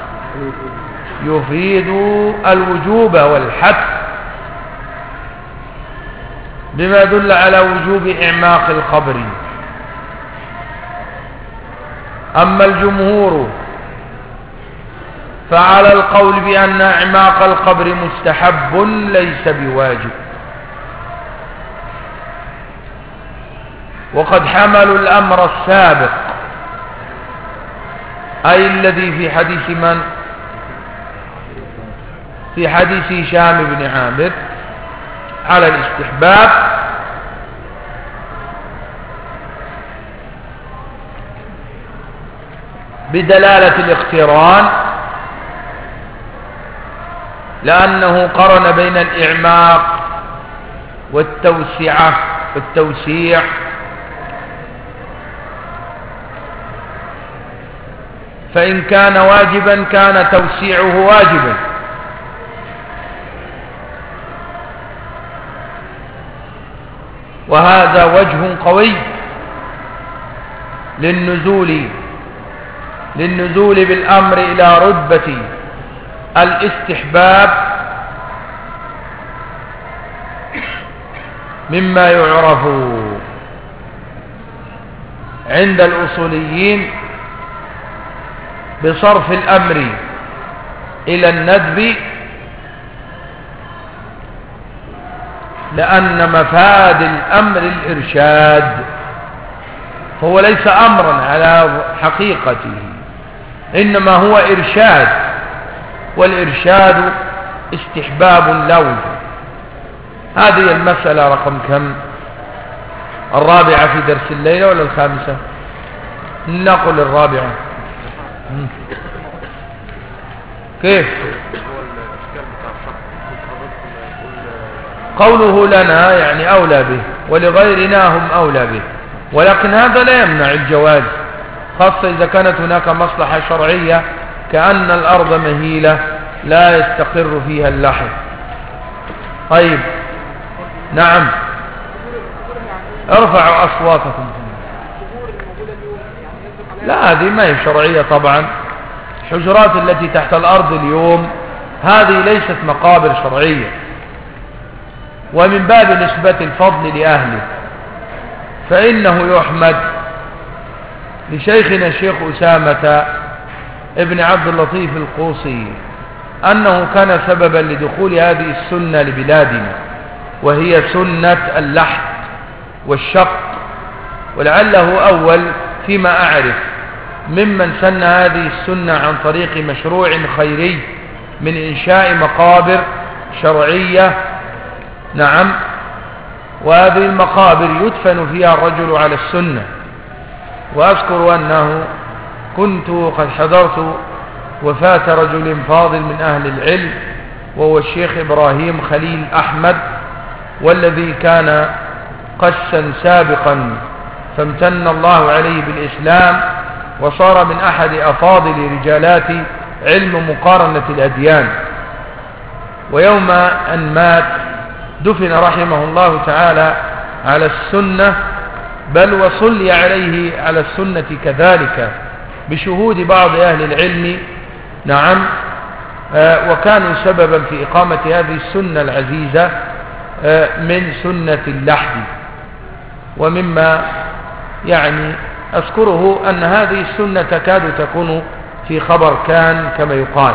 يفيد الوجوب والحث، بما يدل على وجوب إعماق القبر. أما الجمهور فعلى القول بأن إعماق القبر مستحب ليس بواجب، وقد حملوا الأمر السابق، أي الذي في حديث من؟ في حديث هشام بن عامر، على الاستحباب، بدلالة الاقتران، لأنه قرن بين الإعماق والتوسعة والتوسيع. فإن كان واجبا كان توسيعه واجبا، وهذا وجه قوي للنزول للنزول بالأمر إلى رتبة الاستحباب، مما يعرف عند الأصوليين بصرف الأمر إلى الندب، لأن مفاد الأمر الإرشاد، هو ليس أمرا على حقيقته، إنما هو إرشاد، والإرشاد استحباب لا وجوب. هذه المسألة رقم كم؟ الرابعة في درس الليلة ولا الخامسة؟ نقول الرابعة. كيف؟ قوله لنا يعني أولى به، ولغيرنا هم أولى به، ولكن هذا لا يمنع الجواز، خاصة إذا كانت هناك مصلحة شرعية كأن الأرض مهيلة لا يستقر فيها اللحم. طيب، نعم، ارفعوا أصواتكم. لا، هذه ما هي شرعية طبعا. الحجرات التي تحت الأرض اليوم هذه ليست مقابر شرعية، ومن باب نسبة الفضل لأهله، فإنه يحمد لشيخنا الشيخ أسامة ابن عبد اللطيف القوصي أنه كان سببا لدخول هذه السنة لبلادنا، وهي سنة اللحد والشق، ولعله أول فيما أعرف ممن سن هذه السنة عن طريق مشروع خيري من إنشاء مقابر شرعية. نعم، وهذه المقابر يدفن فيها الرجل على السنة. وأذكر أنه كنت قد حضرت وفاة رجل فاضل من أهل العلم، وهو الشيخ إبراهيم خليل أحمد، والذي كان قسا سابقا فامتن الله عليه بالإسلام، وصار من أحد أفاضل رجالات علم مقارنة الأديان. ويوم أن مات دفن رحمه الله تعالى على السنة، بل وصلي عليه على السنة كذلك بشهود بعض أهل العلم. نعم. آه وكانوا سببا في إقامة هذه السنة العزيزة آه من سنة اللحد. ومما يعني أذكره أن هذه السنة تكاد تكون في خبر كان كما يقال.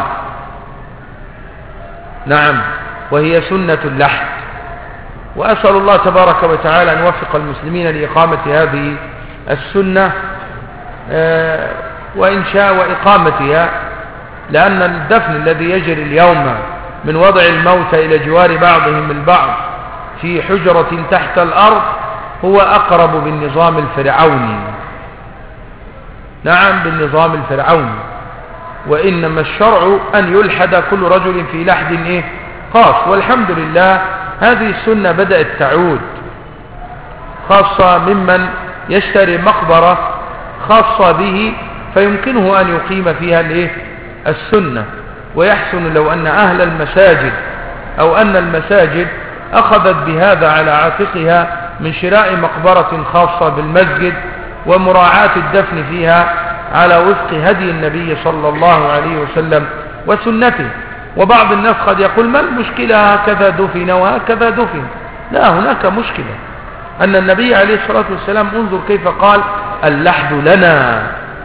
نعم. وهي سنة اللحد. وأسأل الله تبارك وتعالى أن يوفق المسلمين لإقامة هذه السنة آه وإن شاء وإقامتها، لأن الدفن الذي يجري اليوم من وضع الموتى إلى جوار بعضهم البعض في حجرة تحت الأرض هو أقرب بالنظام الفرعوني. نعم، بالنظام الفرعوني. وإنما الشرع أن يلحد كل رجل في لحد إيه خاص. والحمد لله هذه السنة بدأت تعود، خاصة ممن يشتري مقبرة خاصة به فيمكنه أن يقيم فيها الإيه السنة. ويحسن لو أن أهل المساجد أو أن المساجد أخذت بهذا على عاتقها من شراء مقبرة خاصة بالمسجد ومراعاة الدفن فيها على وفق هدي النبي صلى الله عليه وسلم وسنته. وبعض الناس قد يقول ما المشكلة هكذا دفن وهكذا دفن. لا، هناك مشكلة أن النبي عليه الصلاة والسلام انظر كيف قال اللحد لنا.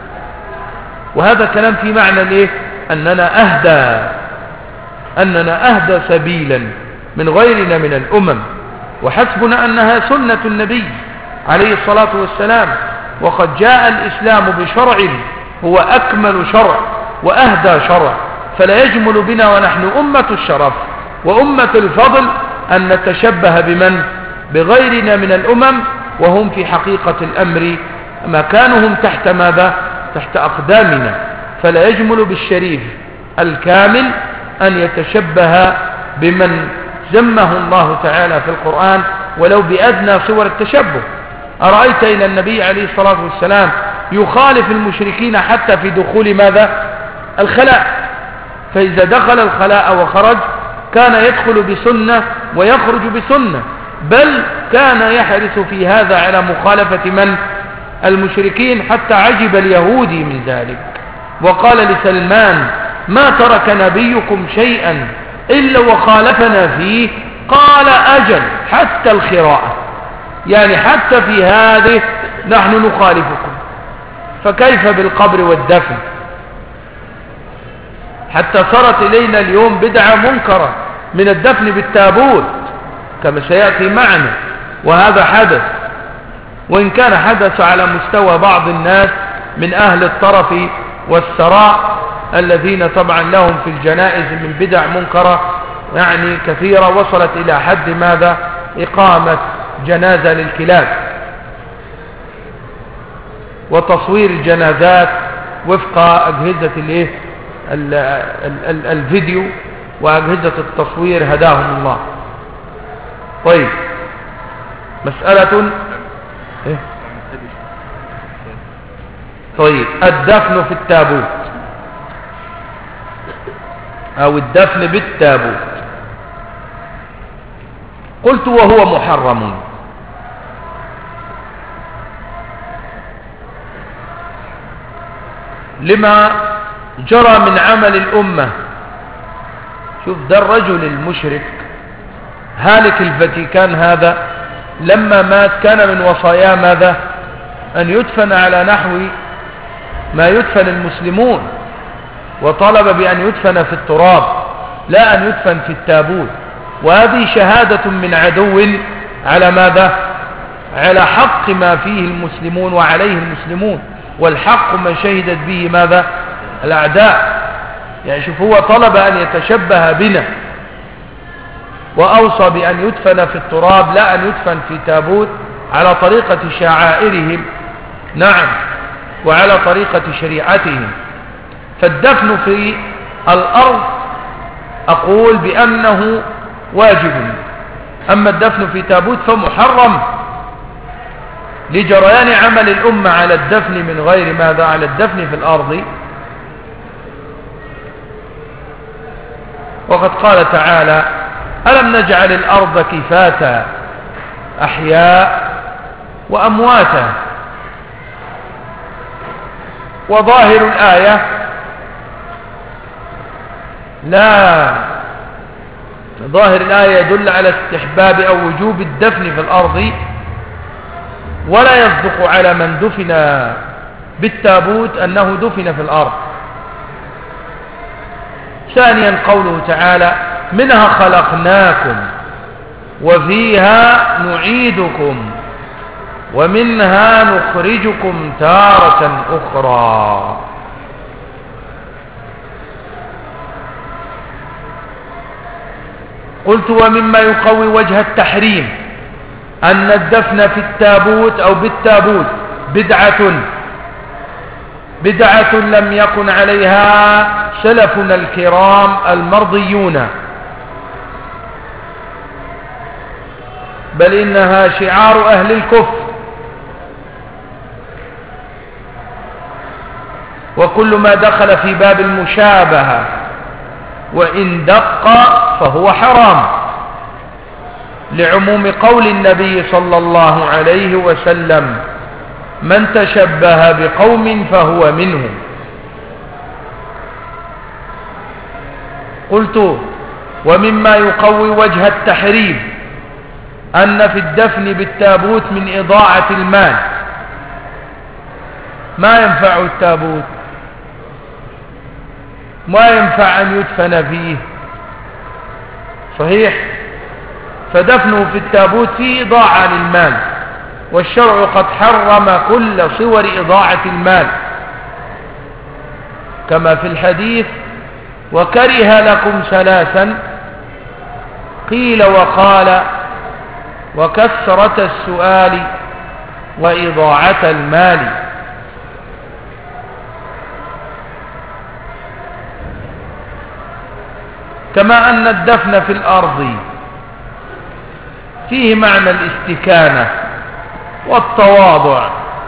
وهذا كلام في معنى الايه أننا أهدى أننا أهدى سبيلا من غيرنا من الأمم، وحسبنا أنها سنة النبي عليه الصلاة والسلام. وقد جاء الإسلام بشرع هو أكمل شرع وأهدى شرع، فلا يجمل بنا ونحن أمة الشرف وأمة الفضل أن نتشبه بمن بغيرنا من الأمم، وهم في حقيقة الأمر مكانهم تحت ماذا؟ تحت أقدامنا. فلا يجمل بالشريف الكامل أن يتشبه بمن ذمه الله تعالى في القرآن ولو بأدنى صور التشبه. أرأيت إن النبي عليه الصلاة والسلام يخالف المشركين حتى في دخول ماذا؟ الخلاء. فإذا دخل الخلاء وخرج كان يدخل بسنة ويخرج بسنة، بل كان يحرص في هذا على مخالفة من؟ المشركين، حتى عجب اليهودي من ذلك وقال لسلمان ما ترك نبيكم شيئا إلا وخالفنا فيه، قال أجل حتى الخراءة، يعني حتى في هذه نحن نخالفكم. فكيف بالقبر والدفن؟ حتى صارت إلينا اليوم بدعة منكرة من الدفن بالتابوت كما سيأتي معنا، وهذا حدث، وإن كان حدث على مستوى بعض الناس من أهل الطرف والثراء الذين طبعا لهم في الجنائز من بدع منكرة يعني كثيرة وصلت إلى حد ماذا؟ إقامة جنازة للكلاب وتصوير الجنازات وفق أجهزة الايه ال ال ال الفيديو وأجهزة التصوير هداهم الله. طيب، مسألة إيه؟ طيب، الدفن في التابوت أو الدفن بالتابوت. قلت وهو محرم. لما جرى من عمل الأمة. شوف ده الرجل المشرك هالك الفاتيكان هذا لما مات كان من وصاياه ماذا؟ أن يدفن على نحو ما يدفن المسلمون، وطلب بأن يدفن في التراب لا أن يدفن في التابوت. وهذه شهادة من عدو على ماذا؟ على حق ما فيه المسلمون وعليه المسلمون، والحق ما شهدت به ماذا؟ الأعداء. يعني شوف هو طلب أن يتشبه بنا وأوصى بأن يدفن في التراب لا أن يدفن في تابوت على طريقة شعائرهم، نعم، وعلى طريقة شريعتهم. فالدفن في الأرض أقول بأنه واجب، أما الدفن في تابوت فمحرم لجريان عمل الأمة على الدفن من غير ماذا؟ على الدفن في الأرض. وقد قال تعالى ألم نجعل الأرض كفاتا أحياء وأمواتا. وظاهر الآية لا ظاهر الآية يدل على استحباب أو وجوب الدفن في الأرض، ولا يصدق على من دفن بالتابوت أنه دفن في الأرض. ثانيا قوله تعالى منها خلقناكم وفيها نعيدكم ومنها نخرجكم تارة أخرى. قلت ومما يقوي وجه التحريم أن الدفن في التابوت أو بالتابوت بدعة بدعة لم يكن عليها سلفنا الكرام المرضيون، بل إنها شعار أهل الكفر، وكل ما دخل في باب المشابهة وإن دق فهو حرام، لعموم قول النبي صلى الله عليه وسلم من تشبه بقوم فهو منهم. قلت ومما يقوي وجه التحريم أن في الدفن بالتابوت من إضاعة المال، ما ينفع التابوت، ما ينفع أن يدفن فيه، صحيح؟ فدفنه في التابوت فيه إضاعة للمال، والشرع قد حرم كل صور إضاعة المال كما في الحديث وكره لكم ثلاثا قيل وقال وكثرة السؤال وإضاعة المال. كما أن الدفن في الأرض فيه معنى الاستكانة والتواضع،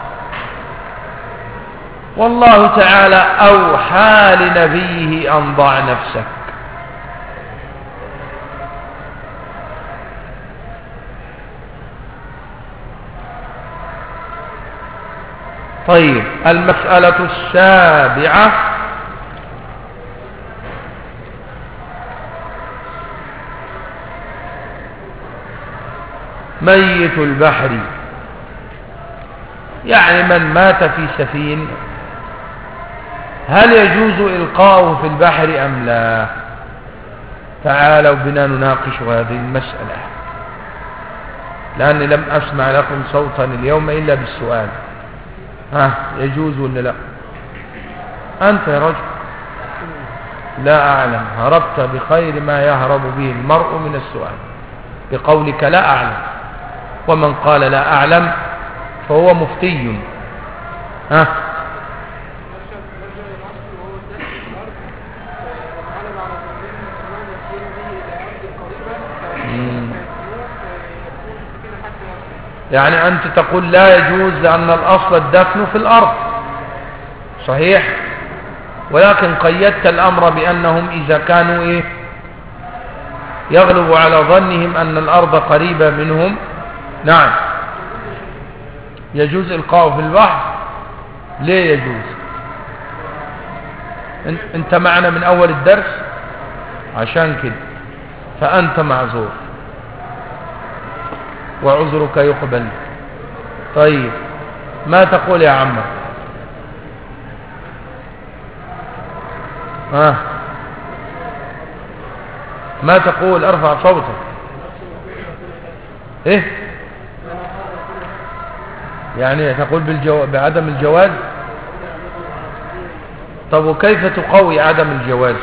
والله تعالى أوحى لنبيه أن ضع نفسك. طيب المسألة السابعة ميت البحر، يعني من مات في سفينة هل يجوز إلقاؤه في البحر أم لا؟ تعالوا بنا نناقش هذه المسألة، لأني لم أسمع لكم صوتا اليوم إلا بالسؤال. ها يجوز ولا لا؟ أنت يا رجل لا أعلم، هربت بخير ما يهرب به المرء من السؤال بقولك لا أعلم، ومن قال لا أعلم فهو مفتي. ها يعني أنت تقول لا يجوز لأن الأصل الدفن في الأرض، صحيح، ولكن قيدت الأمر بأنهم إذا كانوا إيه يغلب على ظنهم أن الأرض قريبة منهم، نعم يجوز إلقاؤه في البحر. ليه يجوز؟ أنت معنا من أول الدرس عشان كده، فأنت معذور وعذرك يقبل. طيب ما تقول يا عمر؟ ها ما تقول؟ ارفع صوتك. ايه يعني تقول بالجو... بعدم الجواز؟ طب وكيف تقوي عدم الجواز؟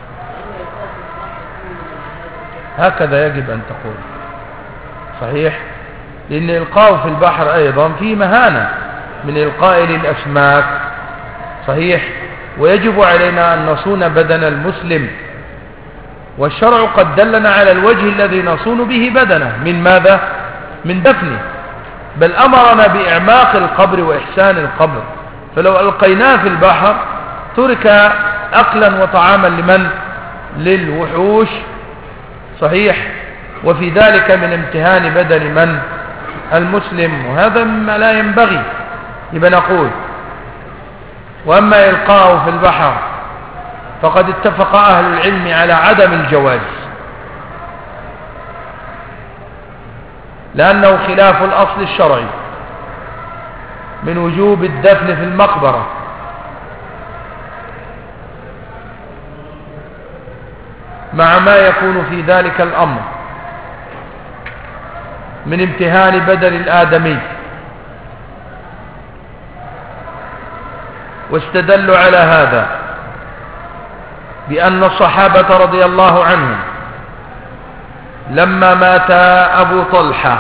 هكذا يجب أن تقول، صحيح، لأن إلقاء في البحر أيضا فيه مهانة من إلقاء للأسماك، صحيح، ويجب علينا أن نصون بدن المسلم، والشرع قد دلنا على الوجه الذي نصون به بدنه، من ماذا؟ من دفنه، بل أمرنا بإعماق القبر وإحسان القبر، فلو ألقيناه في البحر ترك أكلا وطعاما لمن؟ للوحوش، صحيح، وفي ذلك من امتهان بدن من؟ المسلم، وهذا مما لا ينبغي. يبقى نقول وأما إلقاؤه في البحر فقد اتفق أهل العلم على عدم الجواز، لأنه خلاف الأصل الشرعي من وجوب الدفن في المقبرة، مع ما يكون في ذلك الأمر من امتهان بدن الآدمي. واستدلوا على هذا بأن الصحابة رضي الله عنهم لما مات أبو طلحة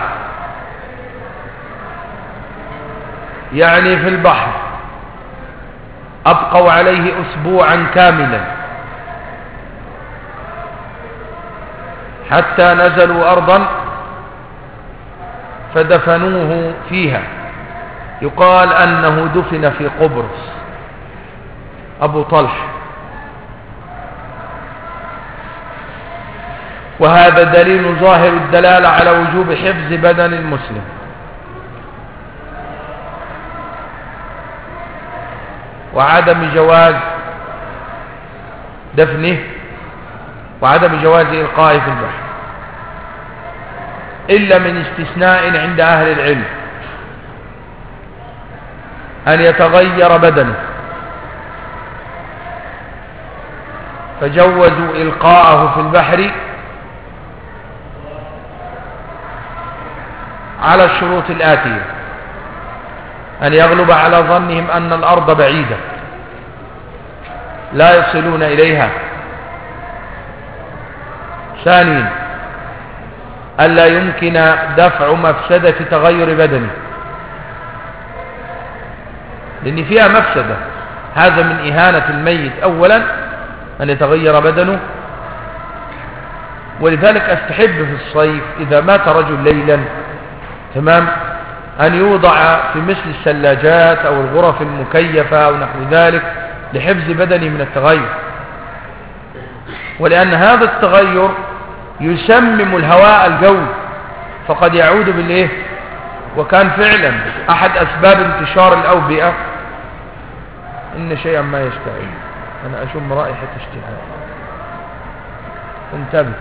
يعني في البحر أبقوا عليه أسبوعا كاملا حتى نزلوا أرضا فدفنوه فيها، يقال أنه دفن في قبرص أبو طلحة. وهذا دليل ظاهر الدلالة على وجوب حفظ بدن المسلم. وعدم جواز دفنه وعدم جواز إلقائه في البحر، إلا من استثناء عند أهل العلم، أن يتغير بدنه فجوزوا إلقاءه في البحر على الشروط الآتية: أن يغلب على ظنهم أن الأرض بعيدة لا يصلون إليها. ثانيا ألا يمكن دفع مفسدة تغير بدنه، لأن فيها مفسدة، هذا من إهانة الميت أولا أن يتغير بدنه. ولذلك أستحب في الصيف إذا مات رجل ليلا تمام أن يوضع في مثل الثلاجات أو الغرف المكيفة أو نحو ذلك لحفظ بدنه من التغير، ولأن هذا التغير يسمم الهواء الجو فقد يعود بالإيه. وكان فعلا أحد أسباب انتشار الأوبئة إن شيئا ما يشتعل. أنا أشم رائحة اشتعال، انتبه.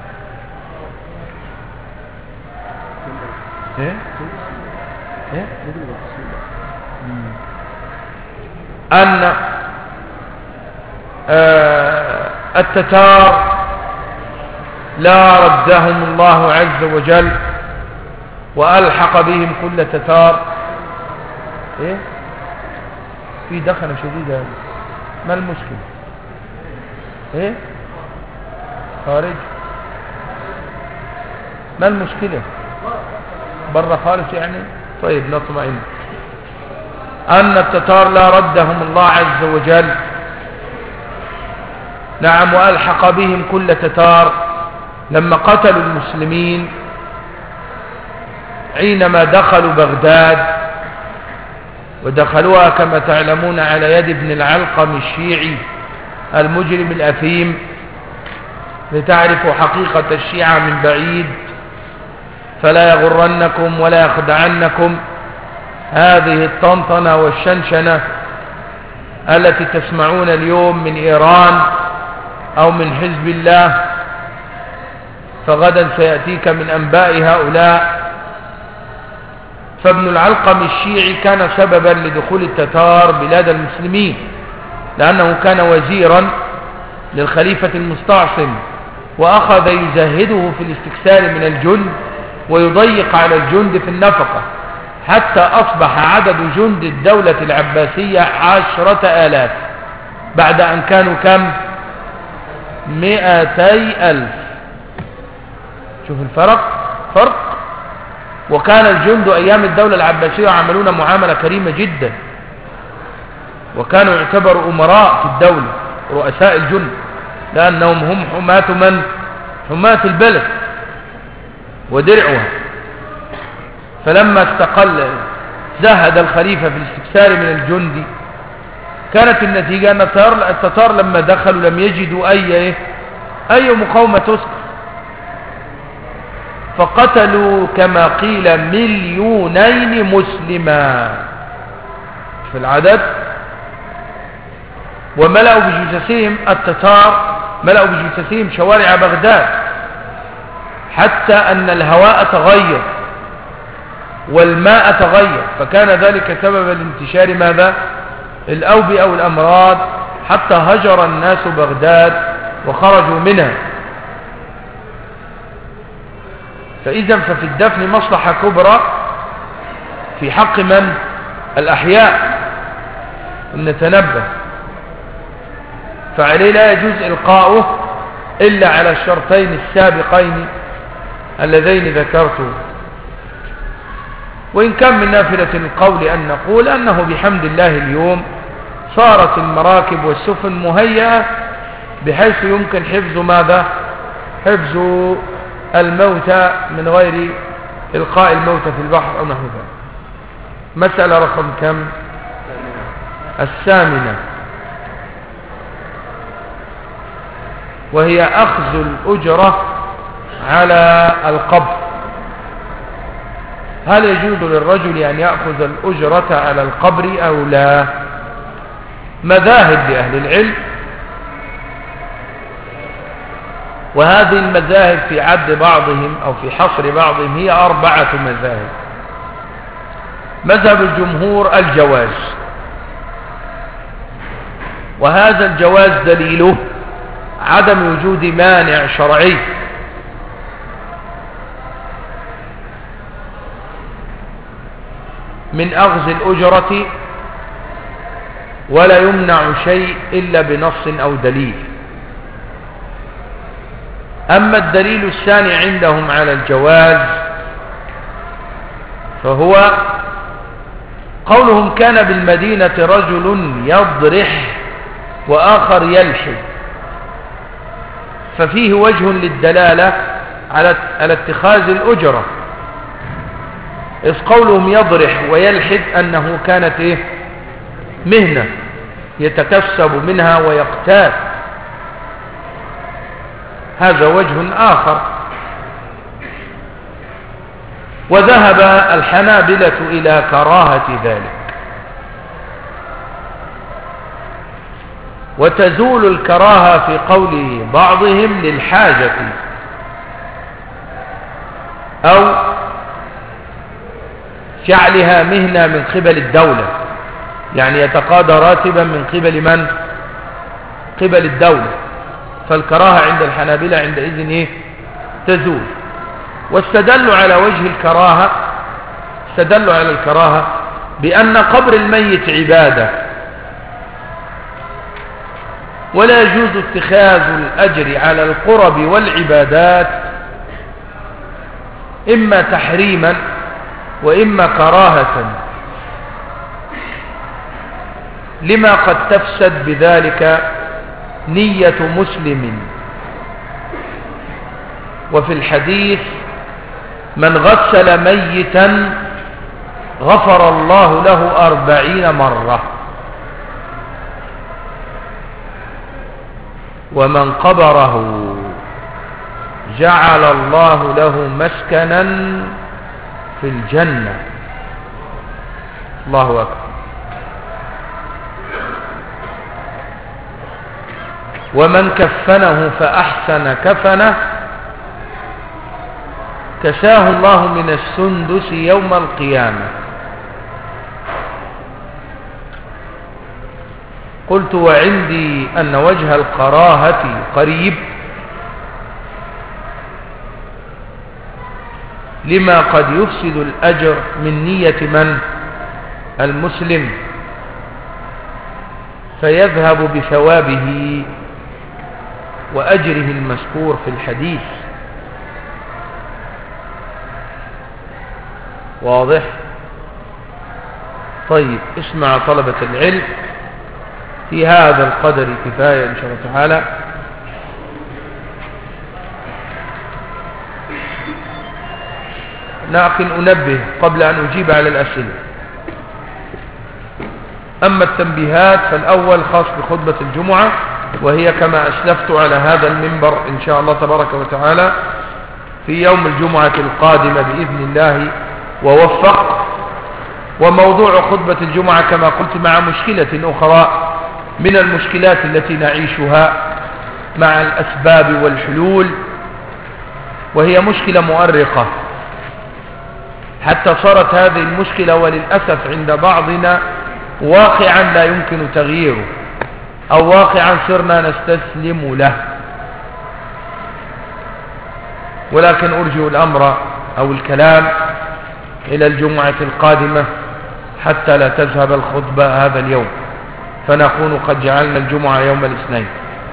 إيه؟ إيه؟ أن آه التتار لا ردهم الله عز وجل وألحق بهم كل تتار. إيه؟ في دخنة شديدة، ما المشكلة؟ إيه؟ خارج؟ ما المشكلة؟ برا خالص يعني؟ طيب نطمئن. أن التتار لا ردهم الله عز وجل، نعم، وألحق بهم كل تتار لما قتلوا المسلمين حينما دخلوا بغداد، ودخلوها كما تعلمون على يد ابن العلقم الشيعي المجرم الأثيم، لتعرفوا حقيقة الشيعة من بعيد، فلا يغرنكم ولا يخدعنكم هذه الطنطنة والشنشنة التي تسمعون اليوم من إيران أو من حزب الله، فغدا سيأتيك من أنباء هؤلاء. فابن العلقم الشيعي كان سببا لدخول التتار بلاد المسلمين، لأنه كان وزيرا للخليفة المستعصم، وأخذ يزهده في الاستكثار من الجند ويضيق على الجند في النفقة، حتى أصبح عدد جند الدولة العباسية عشرة آلاف بعد أن كانوا كم؟ مئتي ألف. شوف الفرق، فرق. وكان الجند أيام الدولة العباسية يعملون معاملة كريمة جدا، وكانوا يعتبروا أمراء في الدولة، رؤساء الجند، لأنهم هم حماة من؟ حماة البلد ودرعها. فلما استقل زهد الخليفة في الاستكثار من الجند، كانت النتيجة أن التتار لما دخلوا لم يجدوا أي أي مقاومة تذكر، فقتلوا كما قيل مليونين مسلما في العدد، وملأوا بجثثهم التتار ملأوا بجثثهم شوارع بغداد، حتى أن الهواء تغير والماء تغير، فكان ذلك سببا لانتشار ماذا؟ الأوبئة والأمراض، حتى هجر الناس بغداد وخرجوا منها. فإذا ففي الدفن مصلحة كبرى في حق من؟ الأحياء، أن نتنبه. فعليه لا يجوز إلقاؤه إلا على الشرطين السابقين اللذين ذكرته. وإن كان من نافلة القول أن نقول أنه بحمد الله اليوم صارت المراكب والسفن مهيئة بحيث يمكن حفظ ماذا؟ حفظ الموتى من غير إلقاء الموتى في البحر أو نحو ذلك. مسألة رقم كم؟ الثامنة، وهي أخذ الأجرة على القبر. هل يجوز للرجل أن يأخذ الأجرة على القبر أو لا؟ مذاهب لأهل العلم، وهذه المذاهب في عد بعضهم أو في حصر بعضهم هي أربعة مذاهب. مذهب الجمهور الجواز، وهذا الجواز دليله عدم وجود مانع شرعي من أخذ الأجرة، ولا يمنع شيء إلا بنص أو دليل. أما الدليل الثاني عندهم على الجواز فهو قولهم كان بالمدينة رجل يضرح وآخر يلحد، ففيه وجه للدلالة على على اتخاذ الأجرة، إذ قولهم يضرح ويلحد أنه كانت إيه؟ مهنة يتكسب منها ويقتات. هذا وجه آخر. وذهب الحنابلة إلى كراهة ذلك، وتزول الكراهة في قول بعضهم للحاجة أو جعلها مهنة من قبل الدولة، يعني يتقاضى راتبا من قبل من؟ قبل الدولة. فالكراهة عند الحنابلة عندئذ إيه؟ تزول. واستدلوا على وجه الكراهة، استدلوا على الكراهة بأن قبر الميت عبادة، ولا يجوز اتخاذ الأجر على القرب والعبادات إما تحريما وإما كراهة، لما قد تفسد بذلك نية مسلم. وفي الحديث من غسل ميتا غفر الله له أربعين مرة، ومن قبره جعل الله له مسكنا في الجنة. الله أكبر. ومن كفنه فأحسن كفنه كساه الله من السندس يوم القيامة. قلت وعندي أن وجه الكراهة قريب، لما قد يفسد الأجر من نية من؟ المسلم، فيذهب بثوابه وأجره المذكور في الحديث. واضح؟ طيب، اسمع طلبة العلم، في هذا القدر كفاية إن شاء الله تعالى. لكن أنبه قبل أن أجيب على الأسئلة. أما التنبيهات فالأول خاص بخطبة الجمعة، وهي كما أسلفت على هذا المنبر إن شاء الله تبارك وتعالى في يوم الجمعة القادمة بإذن الله ووفق. وموضوع خطبة الجمعة كما قلت مع مشكلة أخرى من المشكلات التي نعيشها مع الأسباب والحلول، وهي مشكلة مؤرقة، حتى صارت هذه المشكلة وللأسف عند بعضنا واقعا لا يمكن تغييره، أو واقعا صرنا نستسلم له. ولكن أرجو الأمر أو الكلام إلى الجمعة القادمة حتى لا تذهب الخطبة هذا اليوم، فنكون قد جعلنا الجمعة يوم الاثنين.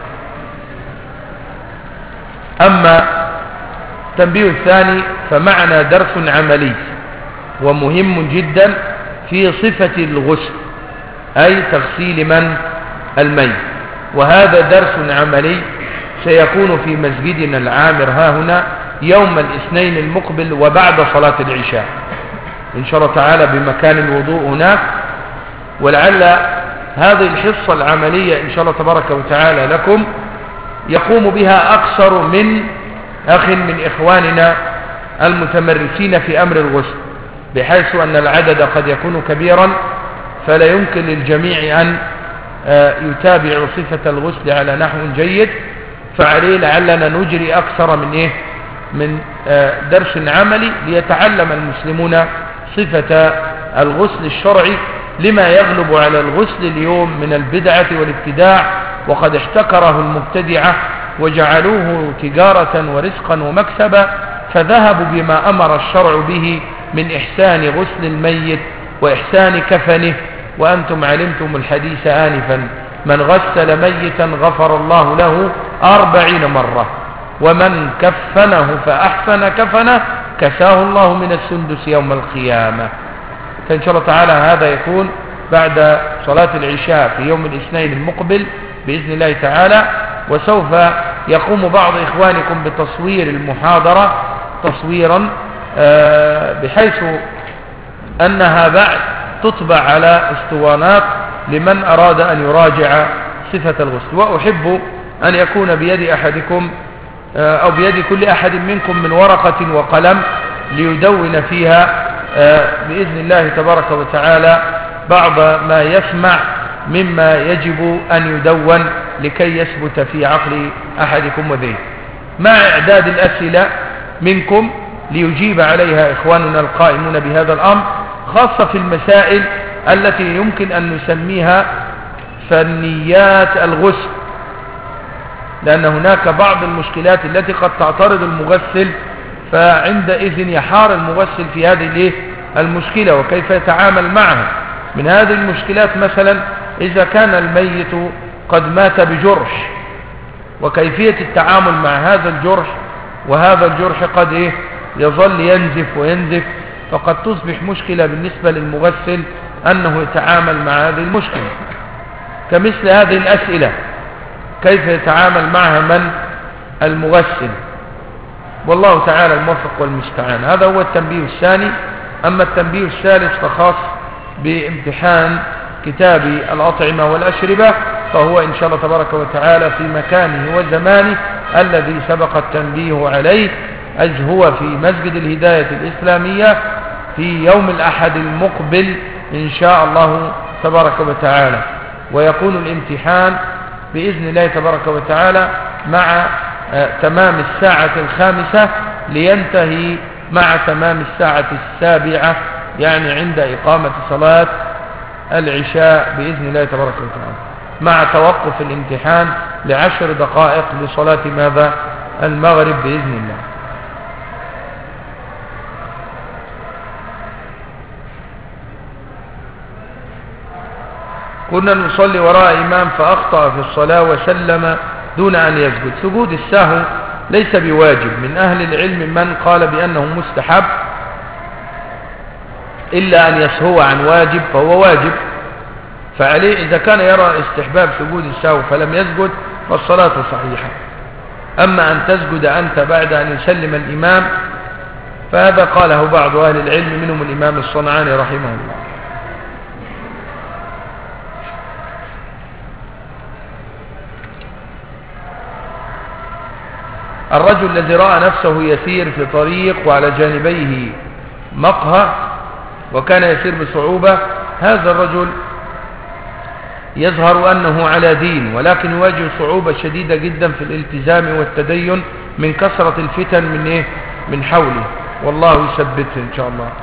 أما التنبيه الثاني فمعنى درس عملي ومهم جدا في صفة الغسل، أي تغسيل من الميت. وهذا درس عملي سيكون في مسجدنا العامر ها هنا يوم الاثنين المقبل وبعد صلاة العشاء إن شاء الله تعالى بمكان الوضوء هناك. ولعل هذه الحصة العملية إن شاء الله تبارك وتعالى لكم يقوم بها أكثر من أخ من إخواننا المتمرسين في أمر الغسل، بحيث أن العدد قد يكون كبيرا فلا يمكن للجميع أن يتابع صفة الغسل على نحو جيد، فعليه لعلنا نجري أكثر من إيه من درس عملي ليتعلم المسلمون صفة الغسل الشرعي لما يغلب على الغسل اليوم من البدعة والابتداع، وقد احتكره المبتدعة وجعلوه تجارة ورزقا ومكسبا، فذهبوا بما أمر الشرع به من إحسان غسل الميت وإحسان كفنه. وأنتم علمتم الحديث آنفا: من غسل ميتا غفر الله له أربعين مرة، ومن كفنه فأحسن كفنه كساه الله من السندس يوم القيامة. فإن شاء الله تعالى هذا يكون بعد صلاة العشاء في يوم الاثنين المقبل بإذن الله تعالى. وسوف يقوم بعض إخوانكم بتصوير المحاضرة تصويرا بحيث أنها بعد تطبع على اسطوانات لمن أراد أن يراجع صفة الغسل. وأحب أن يكون بيد أحدكم أو بيد كل أحد منكم من ورقة وقلم ليدون فيها بإذن الله تبارك وتعالى بعض ما يسمع مما يجب أن يدون لكي يثبت في عقل أحدكم وذهنه، مع إعداد الأسئلة منكم ليجيب عليها إخواننا القائمون بهذا الأمر، خاصة في المسائل التي يمكن أن نسميها فنيات الغسل، لأن هناك بعض المشكلات التي قد تعترض المغسل، فعندئذ يحار المغسل في هذه المشكلة وكيف يتعامل معها. من هذه المشكلات مثلا إذا كان الميت قد مات بجرح، وكيفية التعامل مع هذا الجرح، وهذا الجرح قد إيه يظل ينزف وينزف، فقد تصبح مشكلة بالنسبة للمغسل أنه يتعامل مع هذه المشكلة. كمثل هذه الأسئلة كيف يتعامل معها من المغسل، والله تعالى الموفق والمستعان. هذا هو التنبيه الثاني. أما التنبيه الثالث فخاص بامتحان كتاب الأطعمة والأشربة، فهو إن شاء الله تبارك وتعالى في مكانه وزمانه الذي سبق التنبيه عليه، إذ هو في مسجد الهداية الإسلامية في يوم الأحد المقبل إن شاء الله تبارك وتعالى. ويكون الامتحان بإذن الله تبارك وتعالى مع تمام الساعة الخامسة لينتهي مع تمام الساعة السابعة، يعني عند إقامة صلاة العشاء بإذن الله تبارك وتعالى، مع توقف الامتحان لعشر دقائق لصلاة ماذا المغرب بإذن الله. كنا نصلي وراء إمام فأخطأ في الصلاة وسلم دون أن يسجد. سجود السهو ليس بواجب، من أهل العلم من قال بأنه مستحب، إلا أن يسهو عن واجب فهو واجب، فعليه إذا كان يرى استحباب سجود السهو فلم يسجد فالصلاة صحيحة. أما أن تسجد أنت بعد أن يسلم الإمام فهذا قاله بعض أهل العلم منهم الإمام الصنعاني رحمه الله. الرجل الذي رأى نفسه يسير في طريق وعلى جانبيه مقهى وكان يسير بصعوبة، هذا الرجل يظهر أنه على دين، ولكن يواجه صعوبة شديدة جدا في الالتزام والتدين من كثرة الفتن من إيه؟ من حوله، والله يثبته إن شاء الله.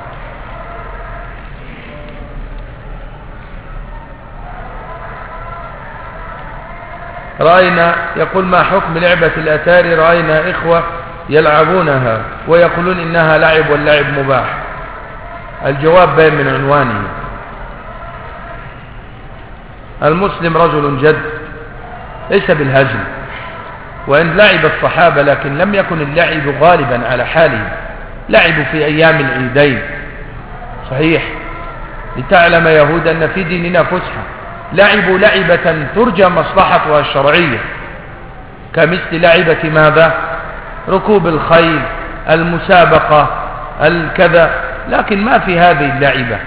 رأينا، يقول ما حكم لعبة الأتاري؟ رأينا إخوة يلعبونها ويقولون إنها لعب واللعب مباح. الجواب باين من عنوانه. المسلم رجل جد ليس بالهزل، وإن لعب الصحابة لكن لم يكن اللعب غالبا على حاله، لعبوا في أيام العيدين صحيح، لتعلم يهود أن في ديننا فسحة، لعبوا لعبة ترجى مصلحتها الشرعية كمثل لعبة ماذا؟ ركوب الخيل، المسابقة، الكذا، لكن ما في هذه اللعبة.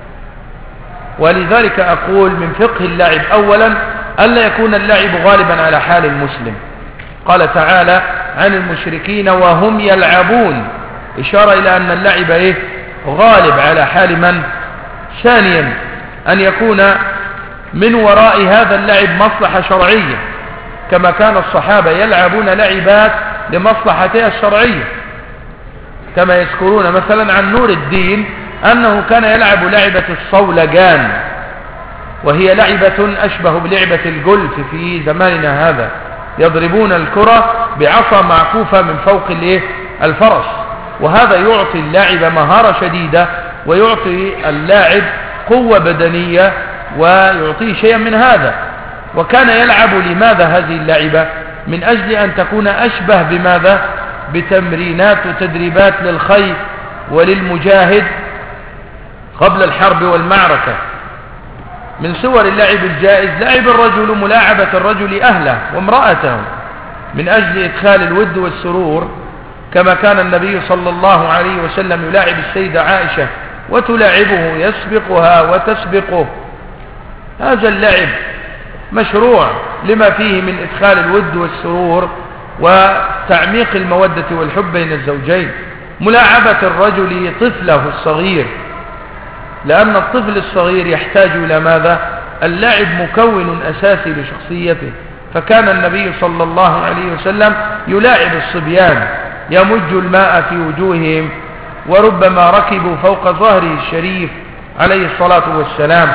ولذلك أقول من فقه اللعب أولا ألا يكون اللعب غالبا على حال المسلم. قال تعالى عن المشركين وهم يلعبون، إشارة إلى أن اللعب إيه؟ غالب على حال من؟ ثانيا أن يكون من وراء هذا اللعب مصلحة شرعية، كما كان الصحابة يلعبون لعبات لمصلحتها الشرعية، كما يذكرون مثلا عن نور الدين أنه كان يلعب لعبة الصولجان، وهي لعبة أشبه بلعبة الجولف في زماننا هذا، يضربون الكرة بعصا معكوفة من فوق الفرس، وهذا يعطي اللاعب مهارة شديدة ويعطي اللاعب قوة بدنية ويعطيه شيئا من هذا. وكان يلعب لماذا هذه اللعبة؟ من أجل أن تكون أشبه بماذا؟ بتمرينات وتدريبات للخيل وللمجاهد قبل الحرب والمعركة. من صور اللعب الجائز لعب الرجل ملاعبة الرجل أهله وامرأته من أجل إدخال الود والسرور، كما كان النبي صلى الله عليه وسلم يلاعب السيدة عائشة وتلاعبه، يسبقها وتسبقه. هذا اللعب مشروع لما فيه من إدخال الود والسرور وتعميق المودة والحب بين الزوجين. ملاعبة الرجل طفله الصغير، لأن الطفل الصغير يحتاج إلى ماذا؟ اللعب مكون أساسي لشخصيته، فكان النبي صلى الله عليه وسلم يلاعب الصبيان، يمج الماء في وجوههم، وربما ركبوا فوق ظهره الشريف عليه الصلاة والسلام.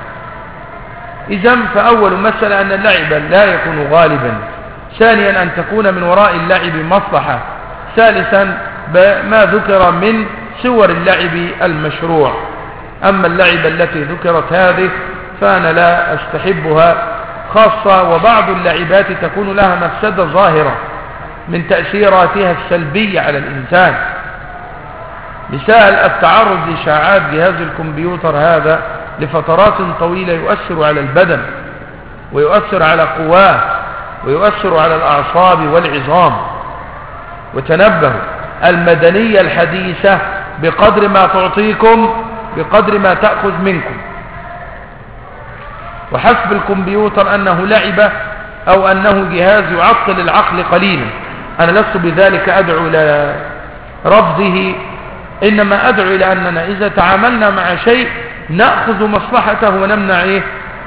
إذن فأول مسألة أن اللعب لا يكون غالبا، ثانيا أن تكون من وراء اللعب مصلحة، ثالثا ما ذكر من صور اللعب المشروع. أما اللعب التي ذكرت هذه فأنا لا أستحبها خاصة، وبعض اللعبات تكون لها مفسدة ظاهرة من تأثيراتها السلبية على الإنسان. مثال التعرض لإشعاعات جهاز الكمبيوتر هذا لفترات طويلة يؤثر على البدن ويؤثر على قواه ويؤثر على الأعصاب والعظام. وتنبهوا، المدنية الحديثة بقدر ما تعطيكم بقدر ما تأخذ منكم، وحسب الكمبيوتر أنه لعبة أو أنه جهاز يعطل العقل قليلا. أنا لست بذلك أدعو إلى رفضه، إنما أدعو إلى أننا إذا تعاملنا مع شيء نأخذ مصلحته ونمنع إيه؟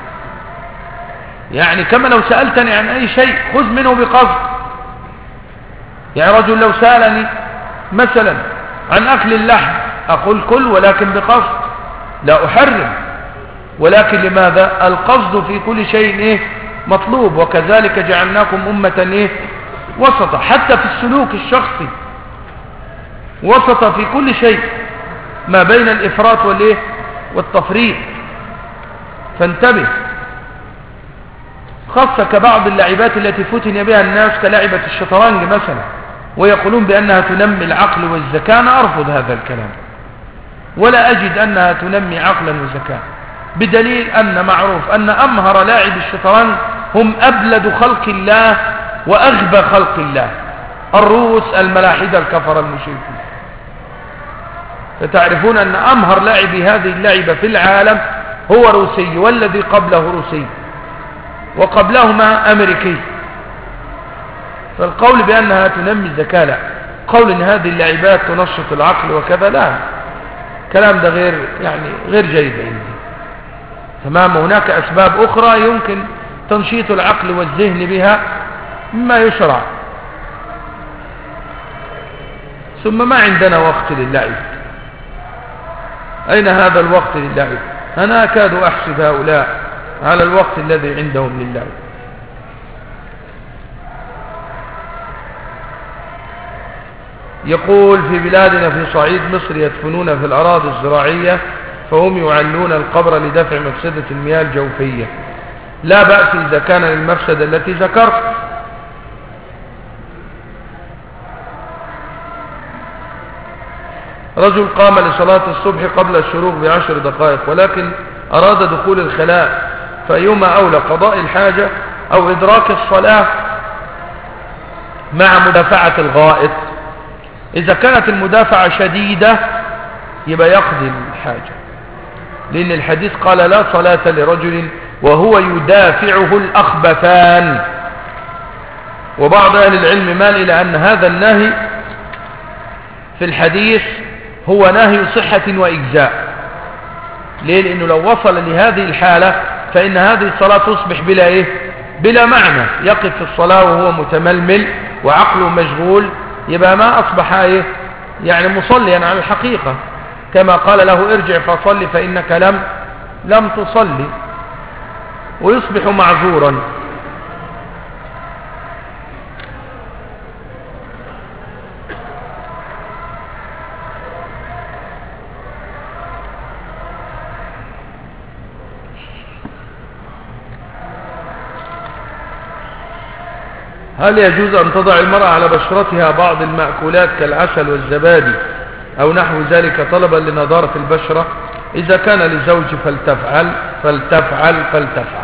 يعني كما لو سألتني عن أي شيء خذ منه بقصد. يعني رجل لو سألني مثلا عن أكل اللحم أقول كل، ولكن بقصد، لا أحرم، ولكن لماذا؟ القصد في كل شيء إيه؟ مطلوب. وكذلك جعلناكم أمة إيه؟ وسطا، حتى في السلوك الشخصي وسطا في كل شيء، ما بين الإفراط والإيه؟ والتفريط. فانتبه، خاصة كبعض اللعبات التي فتن بها الناس كلعبة الشطرنج مثلا، ويقولون بأنها تنمي العقل والذكاء. أنا أرفض هذا الكلام، ولا أجد أنها تنمي عقلا وذكاء، بدليل أن معروف أن أمهر لاعب الشطرنج هم أبلد خلق الله وأغبى خلق الله، الروس الملاحدة الكفر المشركين. فتعرفون أن أمهر لاعب هذه اللعبة في العالم هو روسي، والذي قبله روسي، وقبلهما أمريكي. فالقول بأنها تنمي الذكاء لا، قول ان هذه اللعبات تنشط العقل وكذا لا، كلام ده غير يعني غير جيد عندي. تمام. هناك أسباب أخرى يمكن تنشيط العقل والذهن بها مما يشرع. ثم ما عندنا وقت للعب. أين هذا الوقت للعب؟ أنا أكاد أحسب هؤلاء على الوقت الذي عندهم للعب. يقول في بلادنا في صعيد مصر يدفنون في الأراضي الزراعية فهم يعلون القبر لدفع مفسدة المياه الجوفية. لا بأس إذا كان للمفسدة التي ذكرت. رجل قام لصلاة الصبح قبل الشروق بعشر دقائق ولكن أراد دخول الخلاء، فأيما أولى قضاء الحاجة أو إدراك الصلاة مع مدافعة الغائط؟ إذا كانت المدافعة شديدة يبقى يقضي الحاجة، لأن الحديث قال لا صلاة لرجل وهو يدافعه الأخبثان. وبعض أهل العلم مال إلى أن هذا النهي في الحديث هو نهي صحة وإجزاء. ليه؟ لأنه لو وصل لهذه الحالة فإن هذه الصلاة تصبح بلا إيه؟ بلا معنى. يقف في الصلاة وهو متململ وعقله مشغول، يبقى ما أصبح إيه؟ يعني مصليا على الحقيقة، كما قال له ارجع فصلي فإنك لم لم تصلي، ويصبح معذورا. هل يجوز أن تضع المرأة على بشرتها بعض المأكولات كالعسل والزبادي أو نحو ذلك طلبا لنضارة البشرة؟ إذا كان لزوج فلتفعل فلتفعل فلتفعل.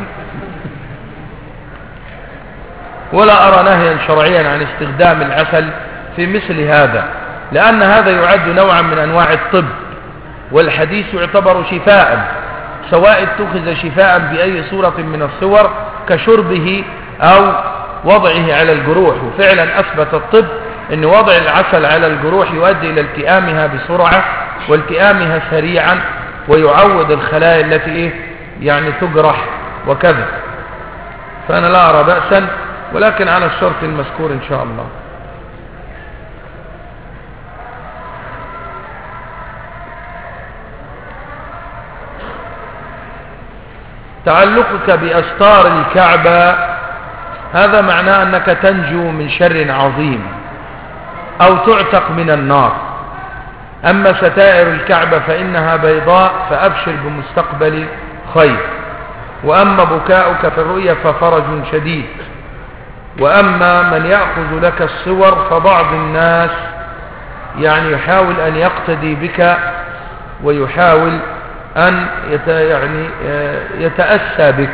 ولا أرى نهيا شرعيا عن استخدام العسل في مثل هذا، لأن هذا يعد نوعا من أنواع الطب، والحديث يعتبر شفاء، سواء اتخذ شفاء بأي صورة من الصور كشربه أو وضعه على الجروح. وفعلا أثبت الطب أن وضع العسل على الجروح يؤدي إلى التئامها بسرعة والتئامها سريعا، ويعوض الخلايا التي إيه يعني تجرح وكذا. فأنا لا أرى بأسا، ولكن على الشرط المذكور إن شاء الله. تعلقك بأستار الكعبة هذا معناه أنك تنجو من شر عظيم أو تعتق من النار. أما ستائر الكعبة فإنها بيضاء فأبشر بمستقبل خير. وأما بكاؤك في الرؤيا ففرج شديد. وأما من يأخذ لك الصور فبعض الناس يعني يحاول أن يقتدي بك ويحاول أن يت يعني يتأسى بك.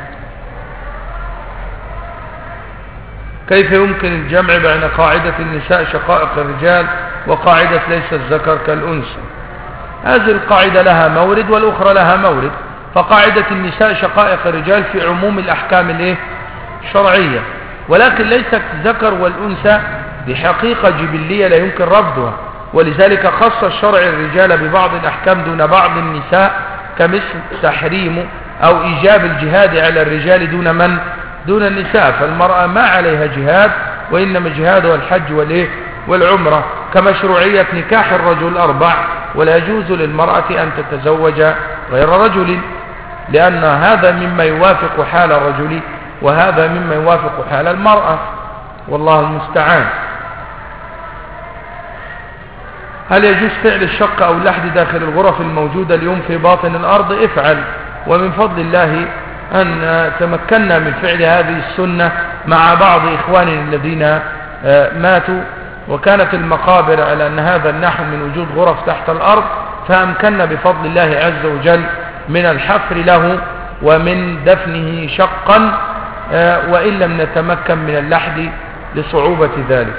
كيف يمكن الجمع بين قاعدة النساء شقائق الرجال وقاعدة ليس الذكر كالأنثى؟ هذه القاعدة لها مورد والأخرى لها مورد. فقاعدة النساء شقائق الرجال في عموم الأحكام الايه الشرعية، ولكن ليست الذكر والأنثى بحقيقة جبلية لا يمكن رفضها، ولذلك خص الشرع الرجال ببعض الأحكام دون بعض النساء، كمثل تحريم أو إيجاب الجهاد على الرجال دون من دون النساء. فالمرأة ما عليها جهاد، وإنما جهادها الحج والإيه والعمرة، كمشروعية نكاح الرجل الأربع، ولا يجوز للمرأة أن تتزوج غير رجل، لأن هذا مما يوافق حال الرجل وهذا مما يوافق حال المرأة، والله المستعان. هل يجوز فعل الشق أو اللحد داخل الغرف الموجودة اليوم في باطن الأرض؟ افعل، ومن فضل الله أن تمكنا من فعل هذه السنة مع بعض إخواننا الذين ماتوا، وكانت المقابر على أن هذا النحو من وجود غرف تحت الأرض، فأمكننا بفضل الله عز وجل من الحفر له ومن دفنه شقا، وإن لم نتمكن من اللحد لصعوبة ذلك.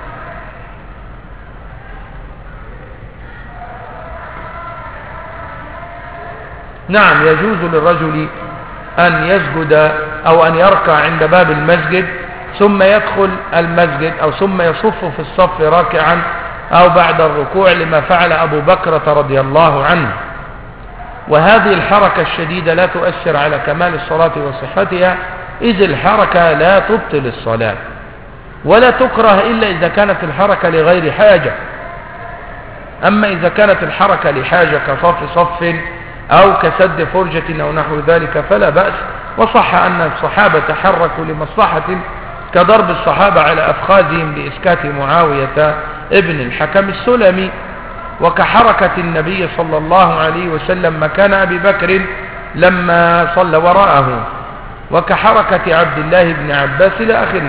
نعم، يجوز للرجل أن يسجد أو أن يركع عند باب المسجد ثم يدخل المسجد أو ثم يصف في الصف راكعا أو بعد الركوع لما فعل أبو بكر رضي الله عنه. وهذه الحركة الشديدة لا تؤثر على كمال الصلاة وصحتها، إذ الحركة لا تبطل الصلاة ولا تكره إلا إذا كانت الحركة لغير حاجة. أما إذا كانت الحركة لحاجة كصف صف أو كسد فرجة أو نحو ذلك فلا بأس. وصح أن الصحابة تحركوا لمصلحة كضرب الصحابة على أفخاذهم لإسكات معاوية ابن الحكم السلمي، وكحركة النبي صلى الله عليه وسلم مكان أبي بكر لما صلى وراءه، وكحركة عبد الله بن عباس إلى آخره.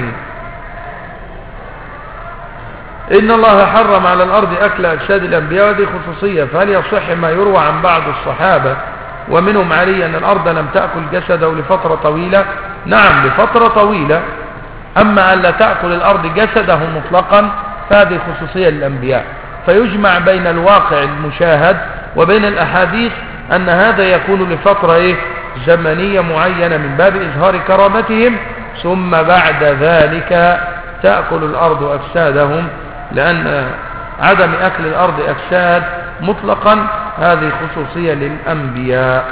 إن الله حرم على الأرض أكل أجساد الأنبياء، وهذه خصوصية. فهل يصح ما يروى عن بعض الصحابة ومنهم علي أن الأرض لم تأكل جسده لفترة طويلة؟ نعم لفترة طويلة. أما أن لا تأكل الأرض جسده مطلقا فهذه خصوصية للأنبياء. فيجمع بين الواقع المشاهد وبين الأحاديث أن هذا يكون لفترة إيه؟ زمنية معينة من باب إظهار كرامتهم، ثم بعد ذلك تأكل الأرض أجسادهم، لأن عدم أكل الأرض أجساد مطلقا هذه خصوصية للأنبياء.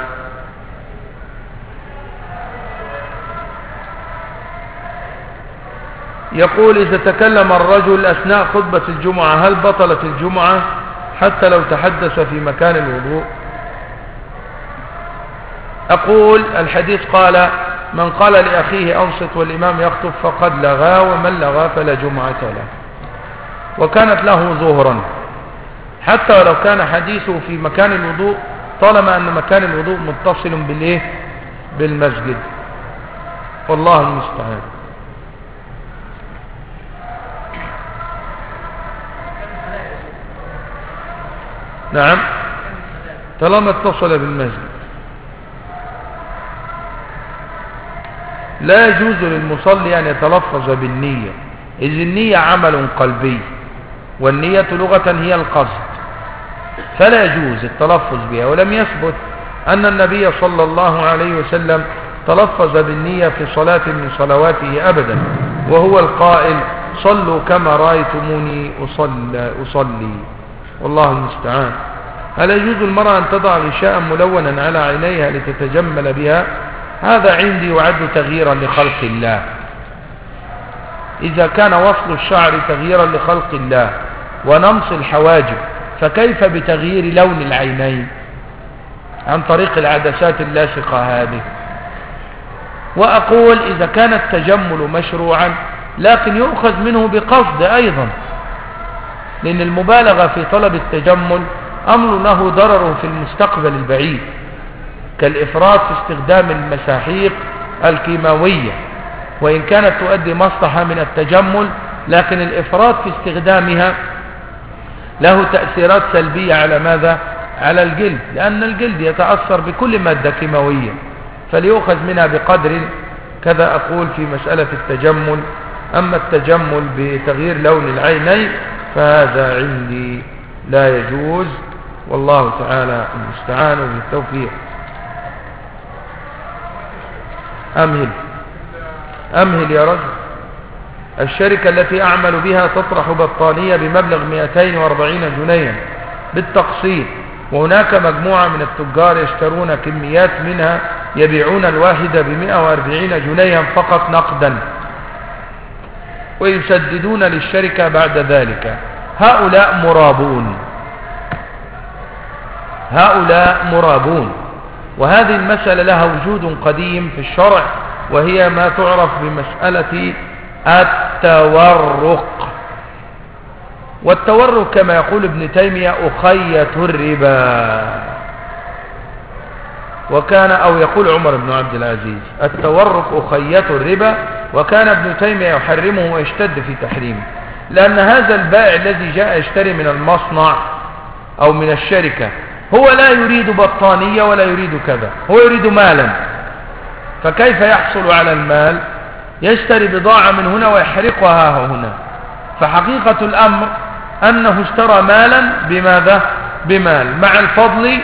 يقول إذا تكلم الرجل أثناء خطبة الجمعة هل بطلت الجمعة حتى لو تحدث في مكان الوضوء؟ أقول الحديث قال من قال لأخيه أنصت والإمام يخطب فقد لغى، ومن لغى فلا جمعة له. وكانت له ظهرا حتى ولو كان حديثه في مكان الوضوء طالما أن مكان الوضوء متصل بالإيه؟ بالمسجد، والله المستعان. نعم طالما اتصل بالمسجد. لا يجوز للمصلي أن يتلفظ بالنية، إذ النية عمل قلبي، والنية لغة هي القصد، فلا يجوز التلفظ بها. ولم يثبت أن النبي صلى الله عليه وسلم تلفظ بالنية في صلاة من صلواته أبدا، وهو القائل صلوا كما رأيتموني أصلي, أصلي والله المستعان. هل يجوز المرأة أن تضع غشاء ملونا على عينيها لتتجمل بها؟ هذا عندي يعد تغييرا لخلق الله. إذا كان وصل الشعر تغييرا لخلق الله ونمص الحواجب، فكيف بتغيير لون العينين عن طريق العدسات اللاصقة هذه؟ وأقول إذا كان التجمل مشروعا لكن يؤخذ منه بقصد أيضا، لأن المبالغة في طلب التجمل أمر له ضرر في المستقبل البعيد، كالإفراط في استخدام المساحيق الكيماوية، وإن كانت تؤدي مصلحة من التجمل، لكن الإفراط في استخدامها له تأثيرات سلبية على ماذا؟ على الجلد، لأن الجلد يتأثر بكل مادة كيماوية، فليؤخذ منها بقدر. كذا أقول في مسألة التجمل. أما التجمل بتغيير لون العينين فهذا عندي لا يجوز، والله تعالى المستعان وبالتوفيق. أمهل أمهل يا رجل. الشركة التي أعمل بها تطرح بطانية بمبلغ مئتين وأربعين جنيها بالتقسيط، وهناك مجموعة من التجار يشترون كميات منها يبيعون الواحدة بمئة وأربعين جنيها فقط نقدا، ويسددون للشركة بعد ذلك. هؤلاء مرابون هؤلاء مرابون وهذه المسألة لها وجود قديم في الشرع، وهي ما تعرف بمسألة التورق. والتورق كما يقول ابن تيمية أخية الربا، وكان أو يقول عمر بن عبد العزيز التورق أخية الربا، وكان ابن تيمية يحرمه ويشتد في تحريمه، لأن هذا البائع الذي جاء يشتري من المصنع أو من الشركة هو لا يريد بطانية ولا يريد كذا، هو يريد مالا، فكيف يحصل على المال؟ يشتري بضاعة من هنا ويحرقها هنا. فحقيقة الأمر أنه اشترى مالا بماذا؟ بمال مع الفضل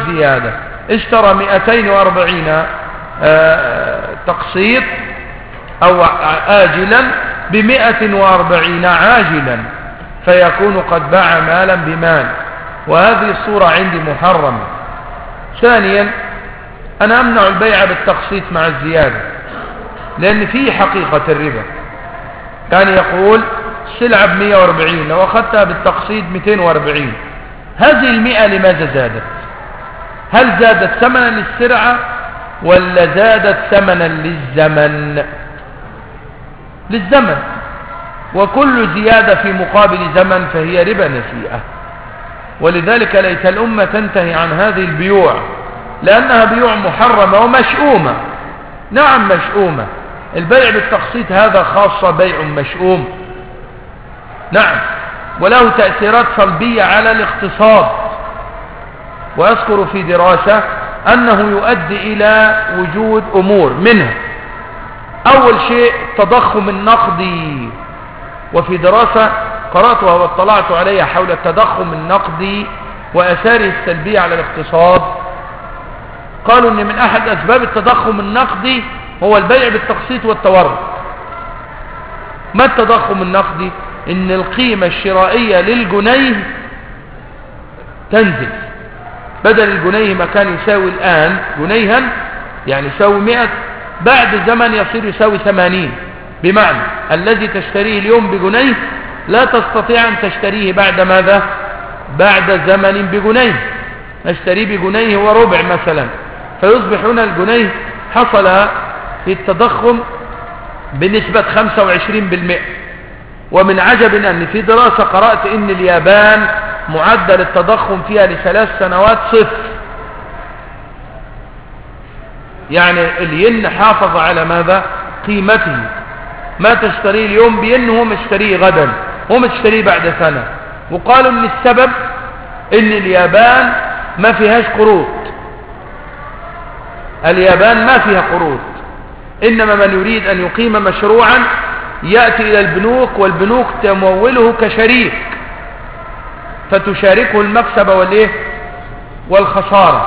والزيادة. اشترى مئتين وأربعين تقسيط أو آجلا بمئة وأربعين عاجلا، فيكون قد باع مالا بمال، وهذه الصورة عندي محرمة. ثانيا أنا أمنع البيع بالتقسيط مع الزيادة، لأن فيه حقيقة الربا. كان يقول السلعة بمئة وأربعين، لو أخذتها بالتقسيط مئتين وأربعين، هذه المئة لماذا زادت؟ هل زادت ثمنا للسلعة ولا زادت ثمنا للزمن؟ للزمن، وكل زيادة في مقابل زمن فهي ربا نسيئة. ولذلك ليت الأمة تنتهي عن هذه البيوع، لأنها بيوع محرمة ومشؤومة. نعم مشؤومة، البيع بالتقسيط هذا خاصة بيع مشؤوم، نعم، وله تأثيرات سلبية على الاقتصاد. وأذكر في دراسة أنه يؤدي إلى وجود أمور، منها أول شيء التضخم النقدي. وفي دراسة قرأتها واطلعت عليها حول التضخم النقدي وأثاره السلبية على الاقتصاد، قالوا أن من أحد أسباب التضخم النقدي هو البيع بالتقسيط والتورق. ما التضخم النقدي؟ إن القيمة الشرائية للجنيه تنزل، بدل الجنيه ما كان يساوي الآن جنيها يعني يساوي مئة، بعد زمن يصير يساوي ثمانين. بمعنى الذي تشتريه اليوم بجنيه لا تستطيع أن تشتريه بعد ماذا؟ بعد زمن بجنيه، نشتريه بجنيه وربع مثلا، فيصبح هنا الجنيه حصل في التضخم بنسبة خمسة وعشرين بالمئة. ومن عجب أن في دراسة قرأت أن اليابان معدل التضخم فيها لثلاث سنوات صفر، يعني الين حافظ على ماذا؟ قيمته. ما تشتريه اليوم بين هو مشتريه غدا، هو مشتريه بعد سنة. وقالوا ان السبب ان اليابان ما فيهاش قروض، اليابان ما فيها قروض، انما من يريد ان يقيم مشروعا يأتي الى البنوك، والبنوك تموله كشريك، فتشاركه المكسب والايه والخسارة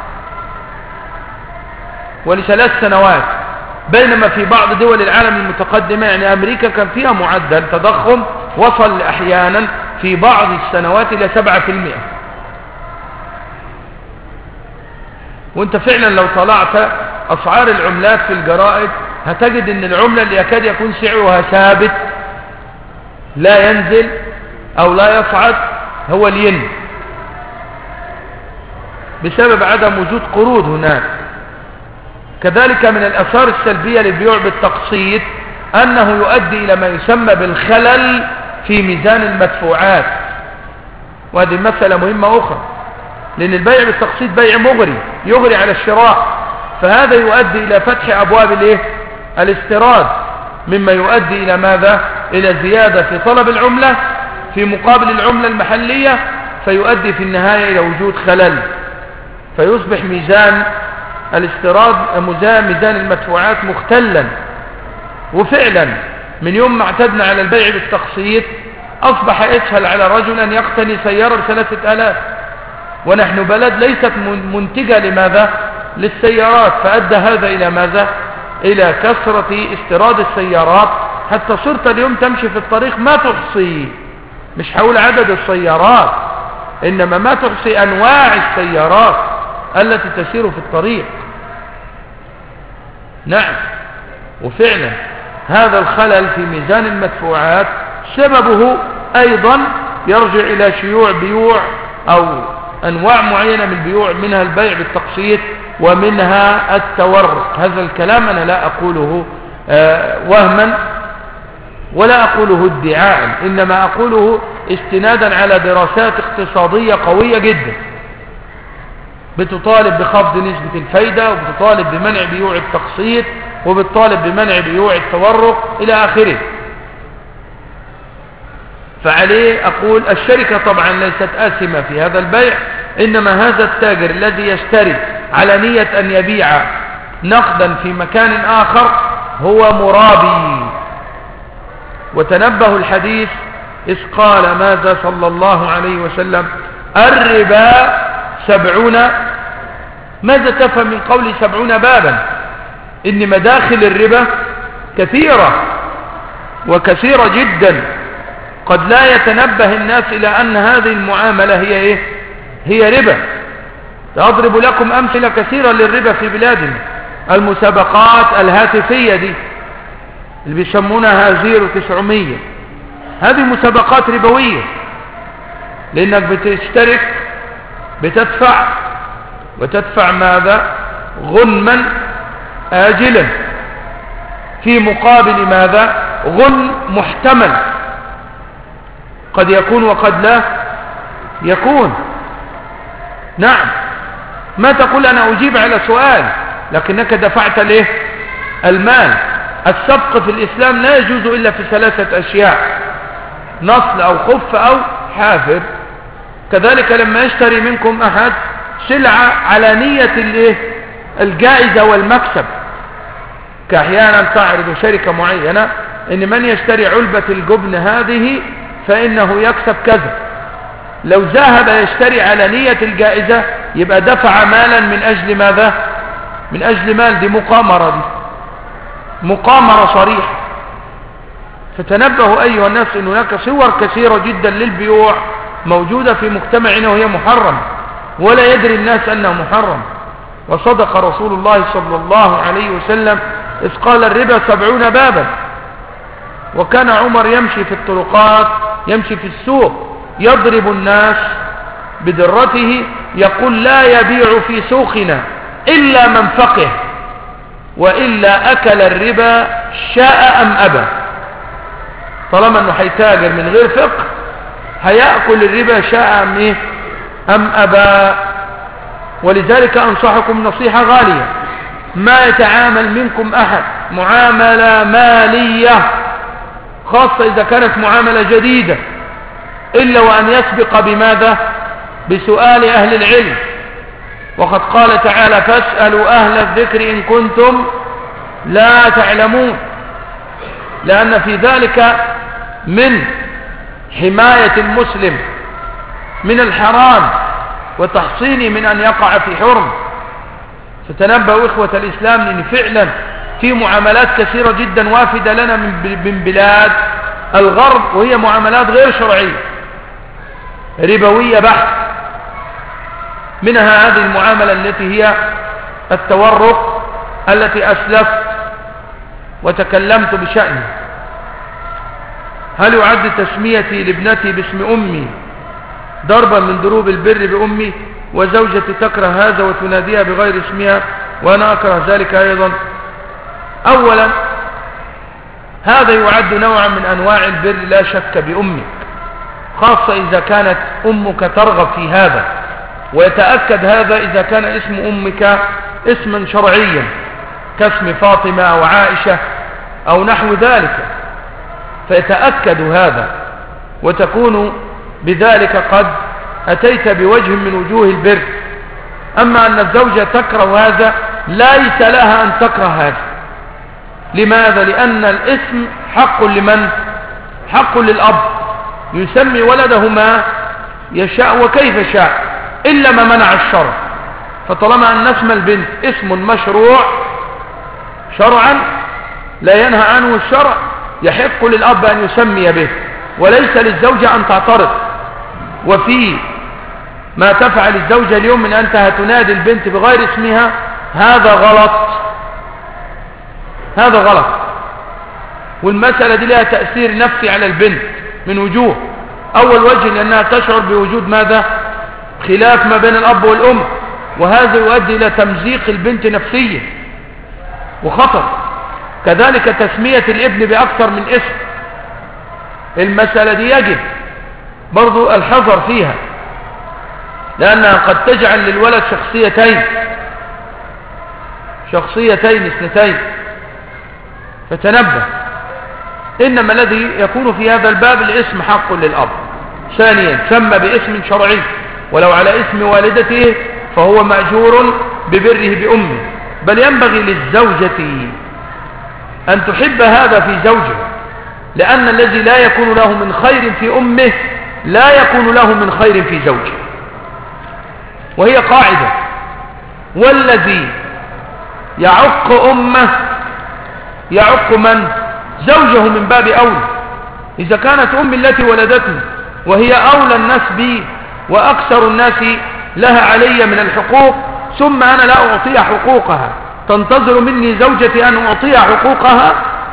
ولثلاث سنوات. بينما في بعض دول العالم المتقدمة يعني أمريكا كان فيها معدل تضخم وصل أحيانا في بعض السنوات إلى سبعة في المئة. وانت فعلا لو طلعت أسعار العملات في الجرائد هتجد ان العملة اللي يكاد يكون سعرها ثابت لا ينزل أو لا يصعد هو الين، بسبب عدم وجود قروض هناك. كذلك من الأثار السلبية للبيوع بالتقسيط أنه يؤدي إلى ما يسمى بالخلل في ميزان المدفوعات، وهذه مسألة مهمة أخرى، لأن البيع بالتقسيط بيع مغري يغري على الشراء، فهذا يؤدي إلى فتح أبواب الايه الاستيراد، مما يؤدي إلى ماذا؟ إلى زيادة في طلب العملة في مقابل العملة المحلية، فيؤدي في النهاية إلى وجود خلل، فيصبح ميزان الاستيراد ميزان المدفوعات مختلا. وفعلا من يوم ما اعتدنا على البيع بالتقسيط أصبح يسهل على رجل أن يقتني سيارة بثلاثة آلاف، ونحن بلد ليست منتجة لماذا؟ للسيارات، فأدى هذا إلى ماذا؟ إلى كثرة استيراد السيارات، حتى صرت اليوم تمشي في الطريق ما تحصي، مش حول عدد السيارات، إنما ما تحصي أنواع السيارات التي تسير في الطريق. نعم، وفعلا هذا الخلل في ميزان المدفوعات سببه أيضا يرجع إلى شيوع بيوع أو أنواع معينة من البيوع، منها البيع بالتقسيط ومنها التورق. هذا الكلام أنا لا أقوله آه وهما ولا أقوله ادعاء، إنما أقوله استنادا على دراسات اقتصادية قوية جدا بتطالب بخفض نسبة الفايدة، وبتطالب بمنع بيوع التقسيط، وبتطالب بمنع بيوع التورق إلى آخره. فعليه أقول الشركة طبعا ليست آثمة في هذا البيع، إنما هذا التاجر الذي يشتري على نية أن يبيع نقدا في مكان آخر هو مرابي. وتنبه الحديث إذ قال ماذا صلى الله عليه وسلم؟ الربا سبعون. ماذا تفهم من قول سبعون بابا؟ إن مداخل الربا كثيرة وكثيرة جدا، قد لا يتنبه الناس إلى أن هذه المعاملة هي إيه؟ هي ربا. أضرب لكم أمثلة كثيرة للربا في بلادنا. المسابقات الهاتفية دي اللي بيسمونها زيرو تسعمية، هذه مسابقات ربوية، لأنك بتشترك بتدفع، وتدفع ماذا؟ غنما آجلا، في مقابل ماذا؟ غن محتمل، قد يكون وقد لا يكون. نعم، ما تقول أنا أجيب على سؤال، لكنك دفعت له المال. السبق في الإسلام لا يجوز إلا في ثلاثة أشياء: نصل أو خف أو حافر. كذلك لما يشتري منكم أحد سلعة على نية الجائزة والمكسب، كأحيانا تعرض شركة معينة إن من يشتري علبة الجبن هذه فإنه يكسب كذا، لو ذهب يشتري على نية الجائزة يبقى دفع مالا من أجل ماذا؟ من أجل مال. دي مقامرة، دي مقامرة صريحة. فتنبهوا أيها الناس أن هناك صور كثيرة جدا للبيوع موجودة في مجتمعنا وهي محرم، ولا يدري الناس أنه محرم. وصدق رسول الله صلى الله عليه وسلم إذ قال الربا سبعون بابا. وكان عمر يمشي في الطرقات، يمشي في السوق، يضرب الناس بدرته، يقول: لا يبيع في سوقنا إلا من فقه، وإلا أكل الربا شاء أم أبى. طالما أنه حيتاجر من غير فقه هيأكل الربا شاء أم إيه؟ أم أبى. ولذلك أنصحكم نصيحة غالية: ما يتعامل منكم أحد معاملة مالية، خاصة إذا كانت معاملة جديدة، إلا وأن يسبق بماذا؟ بسؤال أهل العلم. وقد قال تعالى: فاسألوا أهل الذكر إن كنتم لا تعلمون. لأن في ذلك من حماية المسلم من الحرام وتحصينه من أن يقع في حرم. فتنبهوا إخوة الإسلام لأن فعلا في معاملات كثيرة جدا وافدة لنا من بلاد الغرب، وهي معاملات غير شرعية ربوية بحت. منها هذه المعاملة التي هي التورق التي أسلفت وتكلمت بشأنه. هل يعد تسميتي لابنتي باسم أمي ضربا من ضروب البر بأمي، وزوجتي تكره هذا وتناديها بغير اسمها وأنا أكره ذلك أيضا؟ أولا، هذا يعد نوعا من أنواع البر لا شك بأمك، خاصة إذا كانت أمك ترغب في هذا، ويتأكد هذا إذا كان اسم أمك اسما شرعيا كاسم فاطمة أو عائشة أو نحو ذلك، فيتأكد هذا، وتكون بذلك قد أتيت بوجه من وجوه البر. أما أن الزوجة تكره هذا، ليس لها أن تكره هذا. لماذا؟ لأن الاسم حق لمن؟ حق للأب، يسمي ولده ما يشاء وكيف شاء، إلا ما منع الشرع. فطالما أن اسم البنت اسم مشروع شرعا لا ينهى عنه الشرع، يحق للأب أن يسمي به، وليس للزوجة أن تعترض. وفي ما تفعل الزوجة اليوم من أنها تنادي البنت بغير اسمها، هذا غلط، هذا غلط. والمسألة دي لها تأثير نفسي على البنت من وجوه. أول وجه لأنها تشعر بوجود ماذا؟ خلاف ما بين الأب والأم، وهذا يؤدي إلى تمزيق البنت نفسيا وخطر. كذلك تسمية الابن بأكثر من اسم، المسألة دي يجب برضو الحذر فيها، لأنها قد تجعل للولد شخصيتين شخصيتين اثنتين. فتنبه، إنما الذي يكون في هذا الباب الاسم حق للأب. ثانيا، سمى باسم شرعي ولو على اسم والدته فهو مأجور ببره بأمه. بل ينبغي للزوجة أن تحب هذا في زوجها، لأن الذي لا يكون له من خير في أمه لا يكون له من خير في زوجه، وهي قاعدة. والذي يعق أمه يعق من؟ زوجه من باب أولى. إذا كانت أمي التي ولدتني وهي أولى الناس بي وأكثر الناس لها علي من الحقوق، ثم أنا لا أعطيها حقوقها، تنتظر مني زوجتي أن أعطيها حقوقها؟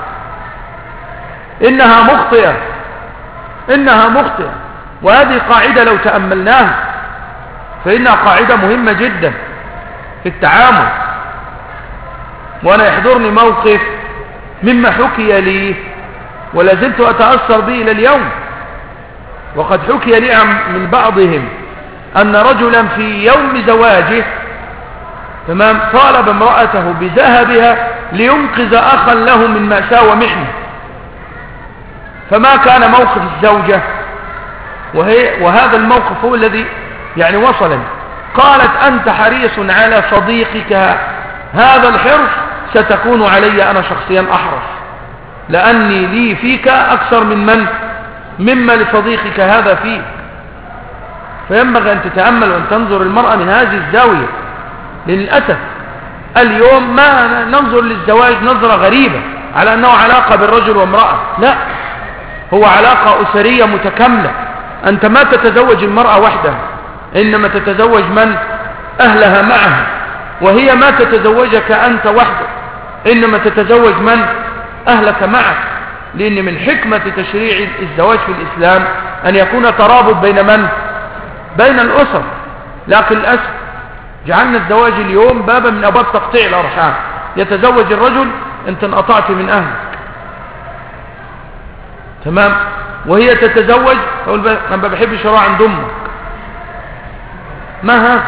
إنها مخطئة، إنها مخطئة. وهذه قاعدة لو تأملناها فإنها قاعدة مهمة جدا في التعامل. وأنا يحضرني موقف مما حكي لي ولا زلت أتأثر به إلى اليوم، وقد حكي لي من بعضهم أن رجلا في يوم زواجه تمام طالب امرأته بذهبها لينقذ أخا له من مأساة ومحنة. فما كان موقف الزوجة؟ وهي وهذا الموقف هو الذي يعني وصلني. قالت: أنت حريص على صديقك هذا الحرص، ستكون علي أنا شخصيا أحرص، لأني لي فيك أكثر من من مما لصديقك هذا فيك. فينبغي أن تتأمل وأن تنظر المرأة من هذه الزاوية. للأسف اليوم ما ننظر للزواج نظرة غريبة على أنه علاقة بالرجل وامرأة، لا، هو علاقة أسرية متكاملة. أنت ما تتزوج المرأة وحدها، إنما تتزوج من أهلها معها، وهي ما تتزوجك أنت وحدك، إنما تتزوج من أهلك معك. لأن من حكمة تشريع الزواج في الإسلام أن يكون ترابط بين من؟ بين الأسر. لكن للأسف جعلنا الزواج اليوم بابا من أبواب تقطيع الأرحام. يتزوج الرجل أنت انقطعت من أهلك، تمام، وهي تتزوج تقول أنا ما بحبش أروح عند أمك. ما هذا؟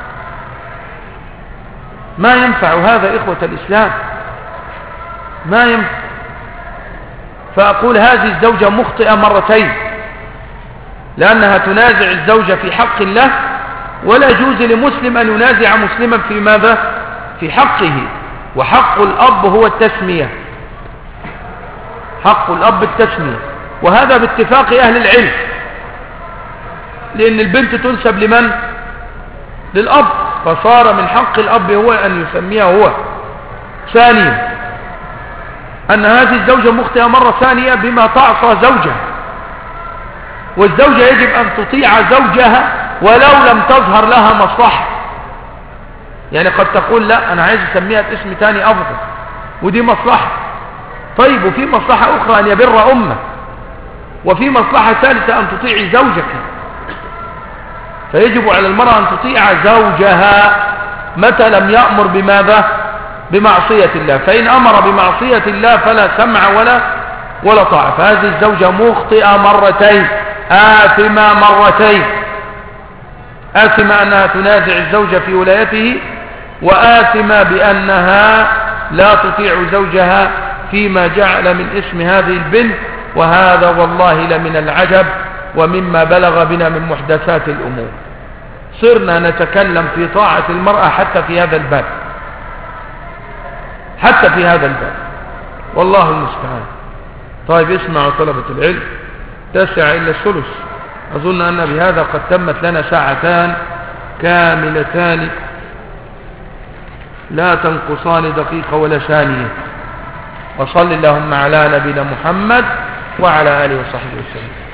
ما ينفع هذا إخوة الإسلام، ما ينفع. فأقول هذه الزوجة مخطئة مرتين، لأنها تنازع الزوجة في حق الله، ولا يجوز لمسلم أن ينازع مسلما في ماذا؟ في حقه. وحق الأب هو التسمية، حق الأب التسمية، وهذا باتفاق أهل العلم، لأن البنت تنسب لمن؟ للأب، فصار من حق الأب هو أن يسميها هو. ثانيا أن هذه الزوجة مخطئة مرة ثانية بما تعصى زوجها، والزوجة يجب أن تطيع زوجها ولو لم تظهر لها مصلحة. يعني قد تقول لا أنا عايز أسميها باسم تاني أفضل، ودي مصلحة. طيب، وفي مصلحة أخرى أن يبر أمه، وفي مصلحة ثالثة أن تطيع زوجك. فيجب على المرأة أن تطيع زوجها متى لم يأمر بماذا؟ بمعصية الله. فإن أمر بمعصية الله فلا سمع ولا ولا طاعة. فهذه الزوجة مخطئة مرتين، آثمة مرتين. آثمة أنها تنازع الزوجة في ولايته، وآثمة بأنها لا تطيع زوجها فيما جعل من اسم هذه البنت. وهذا والله لمن العجب ومما بلغ بنا من محدثات الأمور. صرنا نتكلم في طاعة المرأة حتى في هذا الباب، حتى في هذا الباب، والله المستعان. طيب اسمعوا طلبة العلم، تسع إلا الثلث. أظن أن بهذا قد تمت لنا ساعتان كاملتان لا تنقصان دقيقة ولا ثانية. وصل اللهم على نبينا محمد وعلى آله وصحبه وسلم.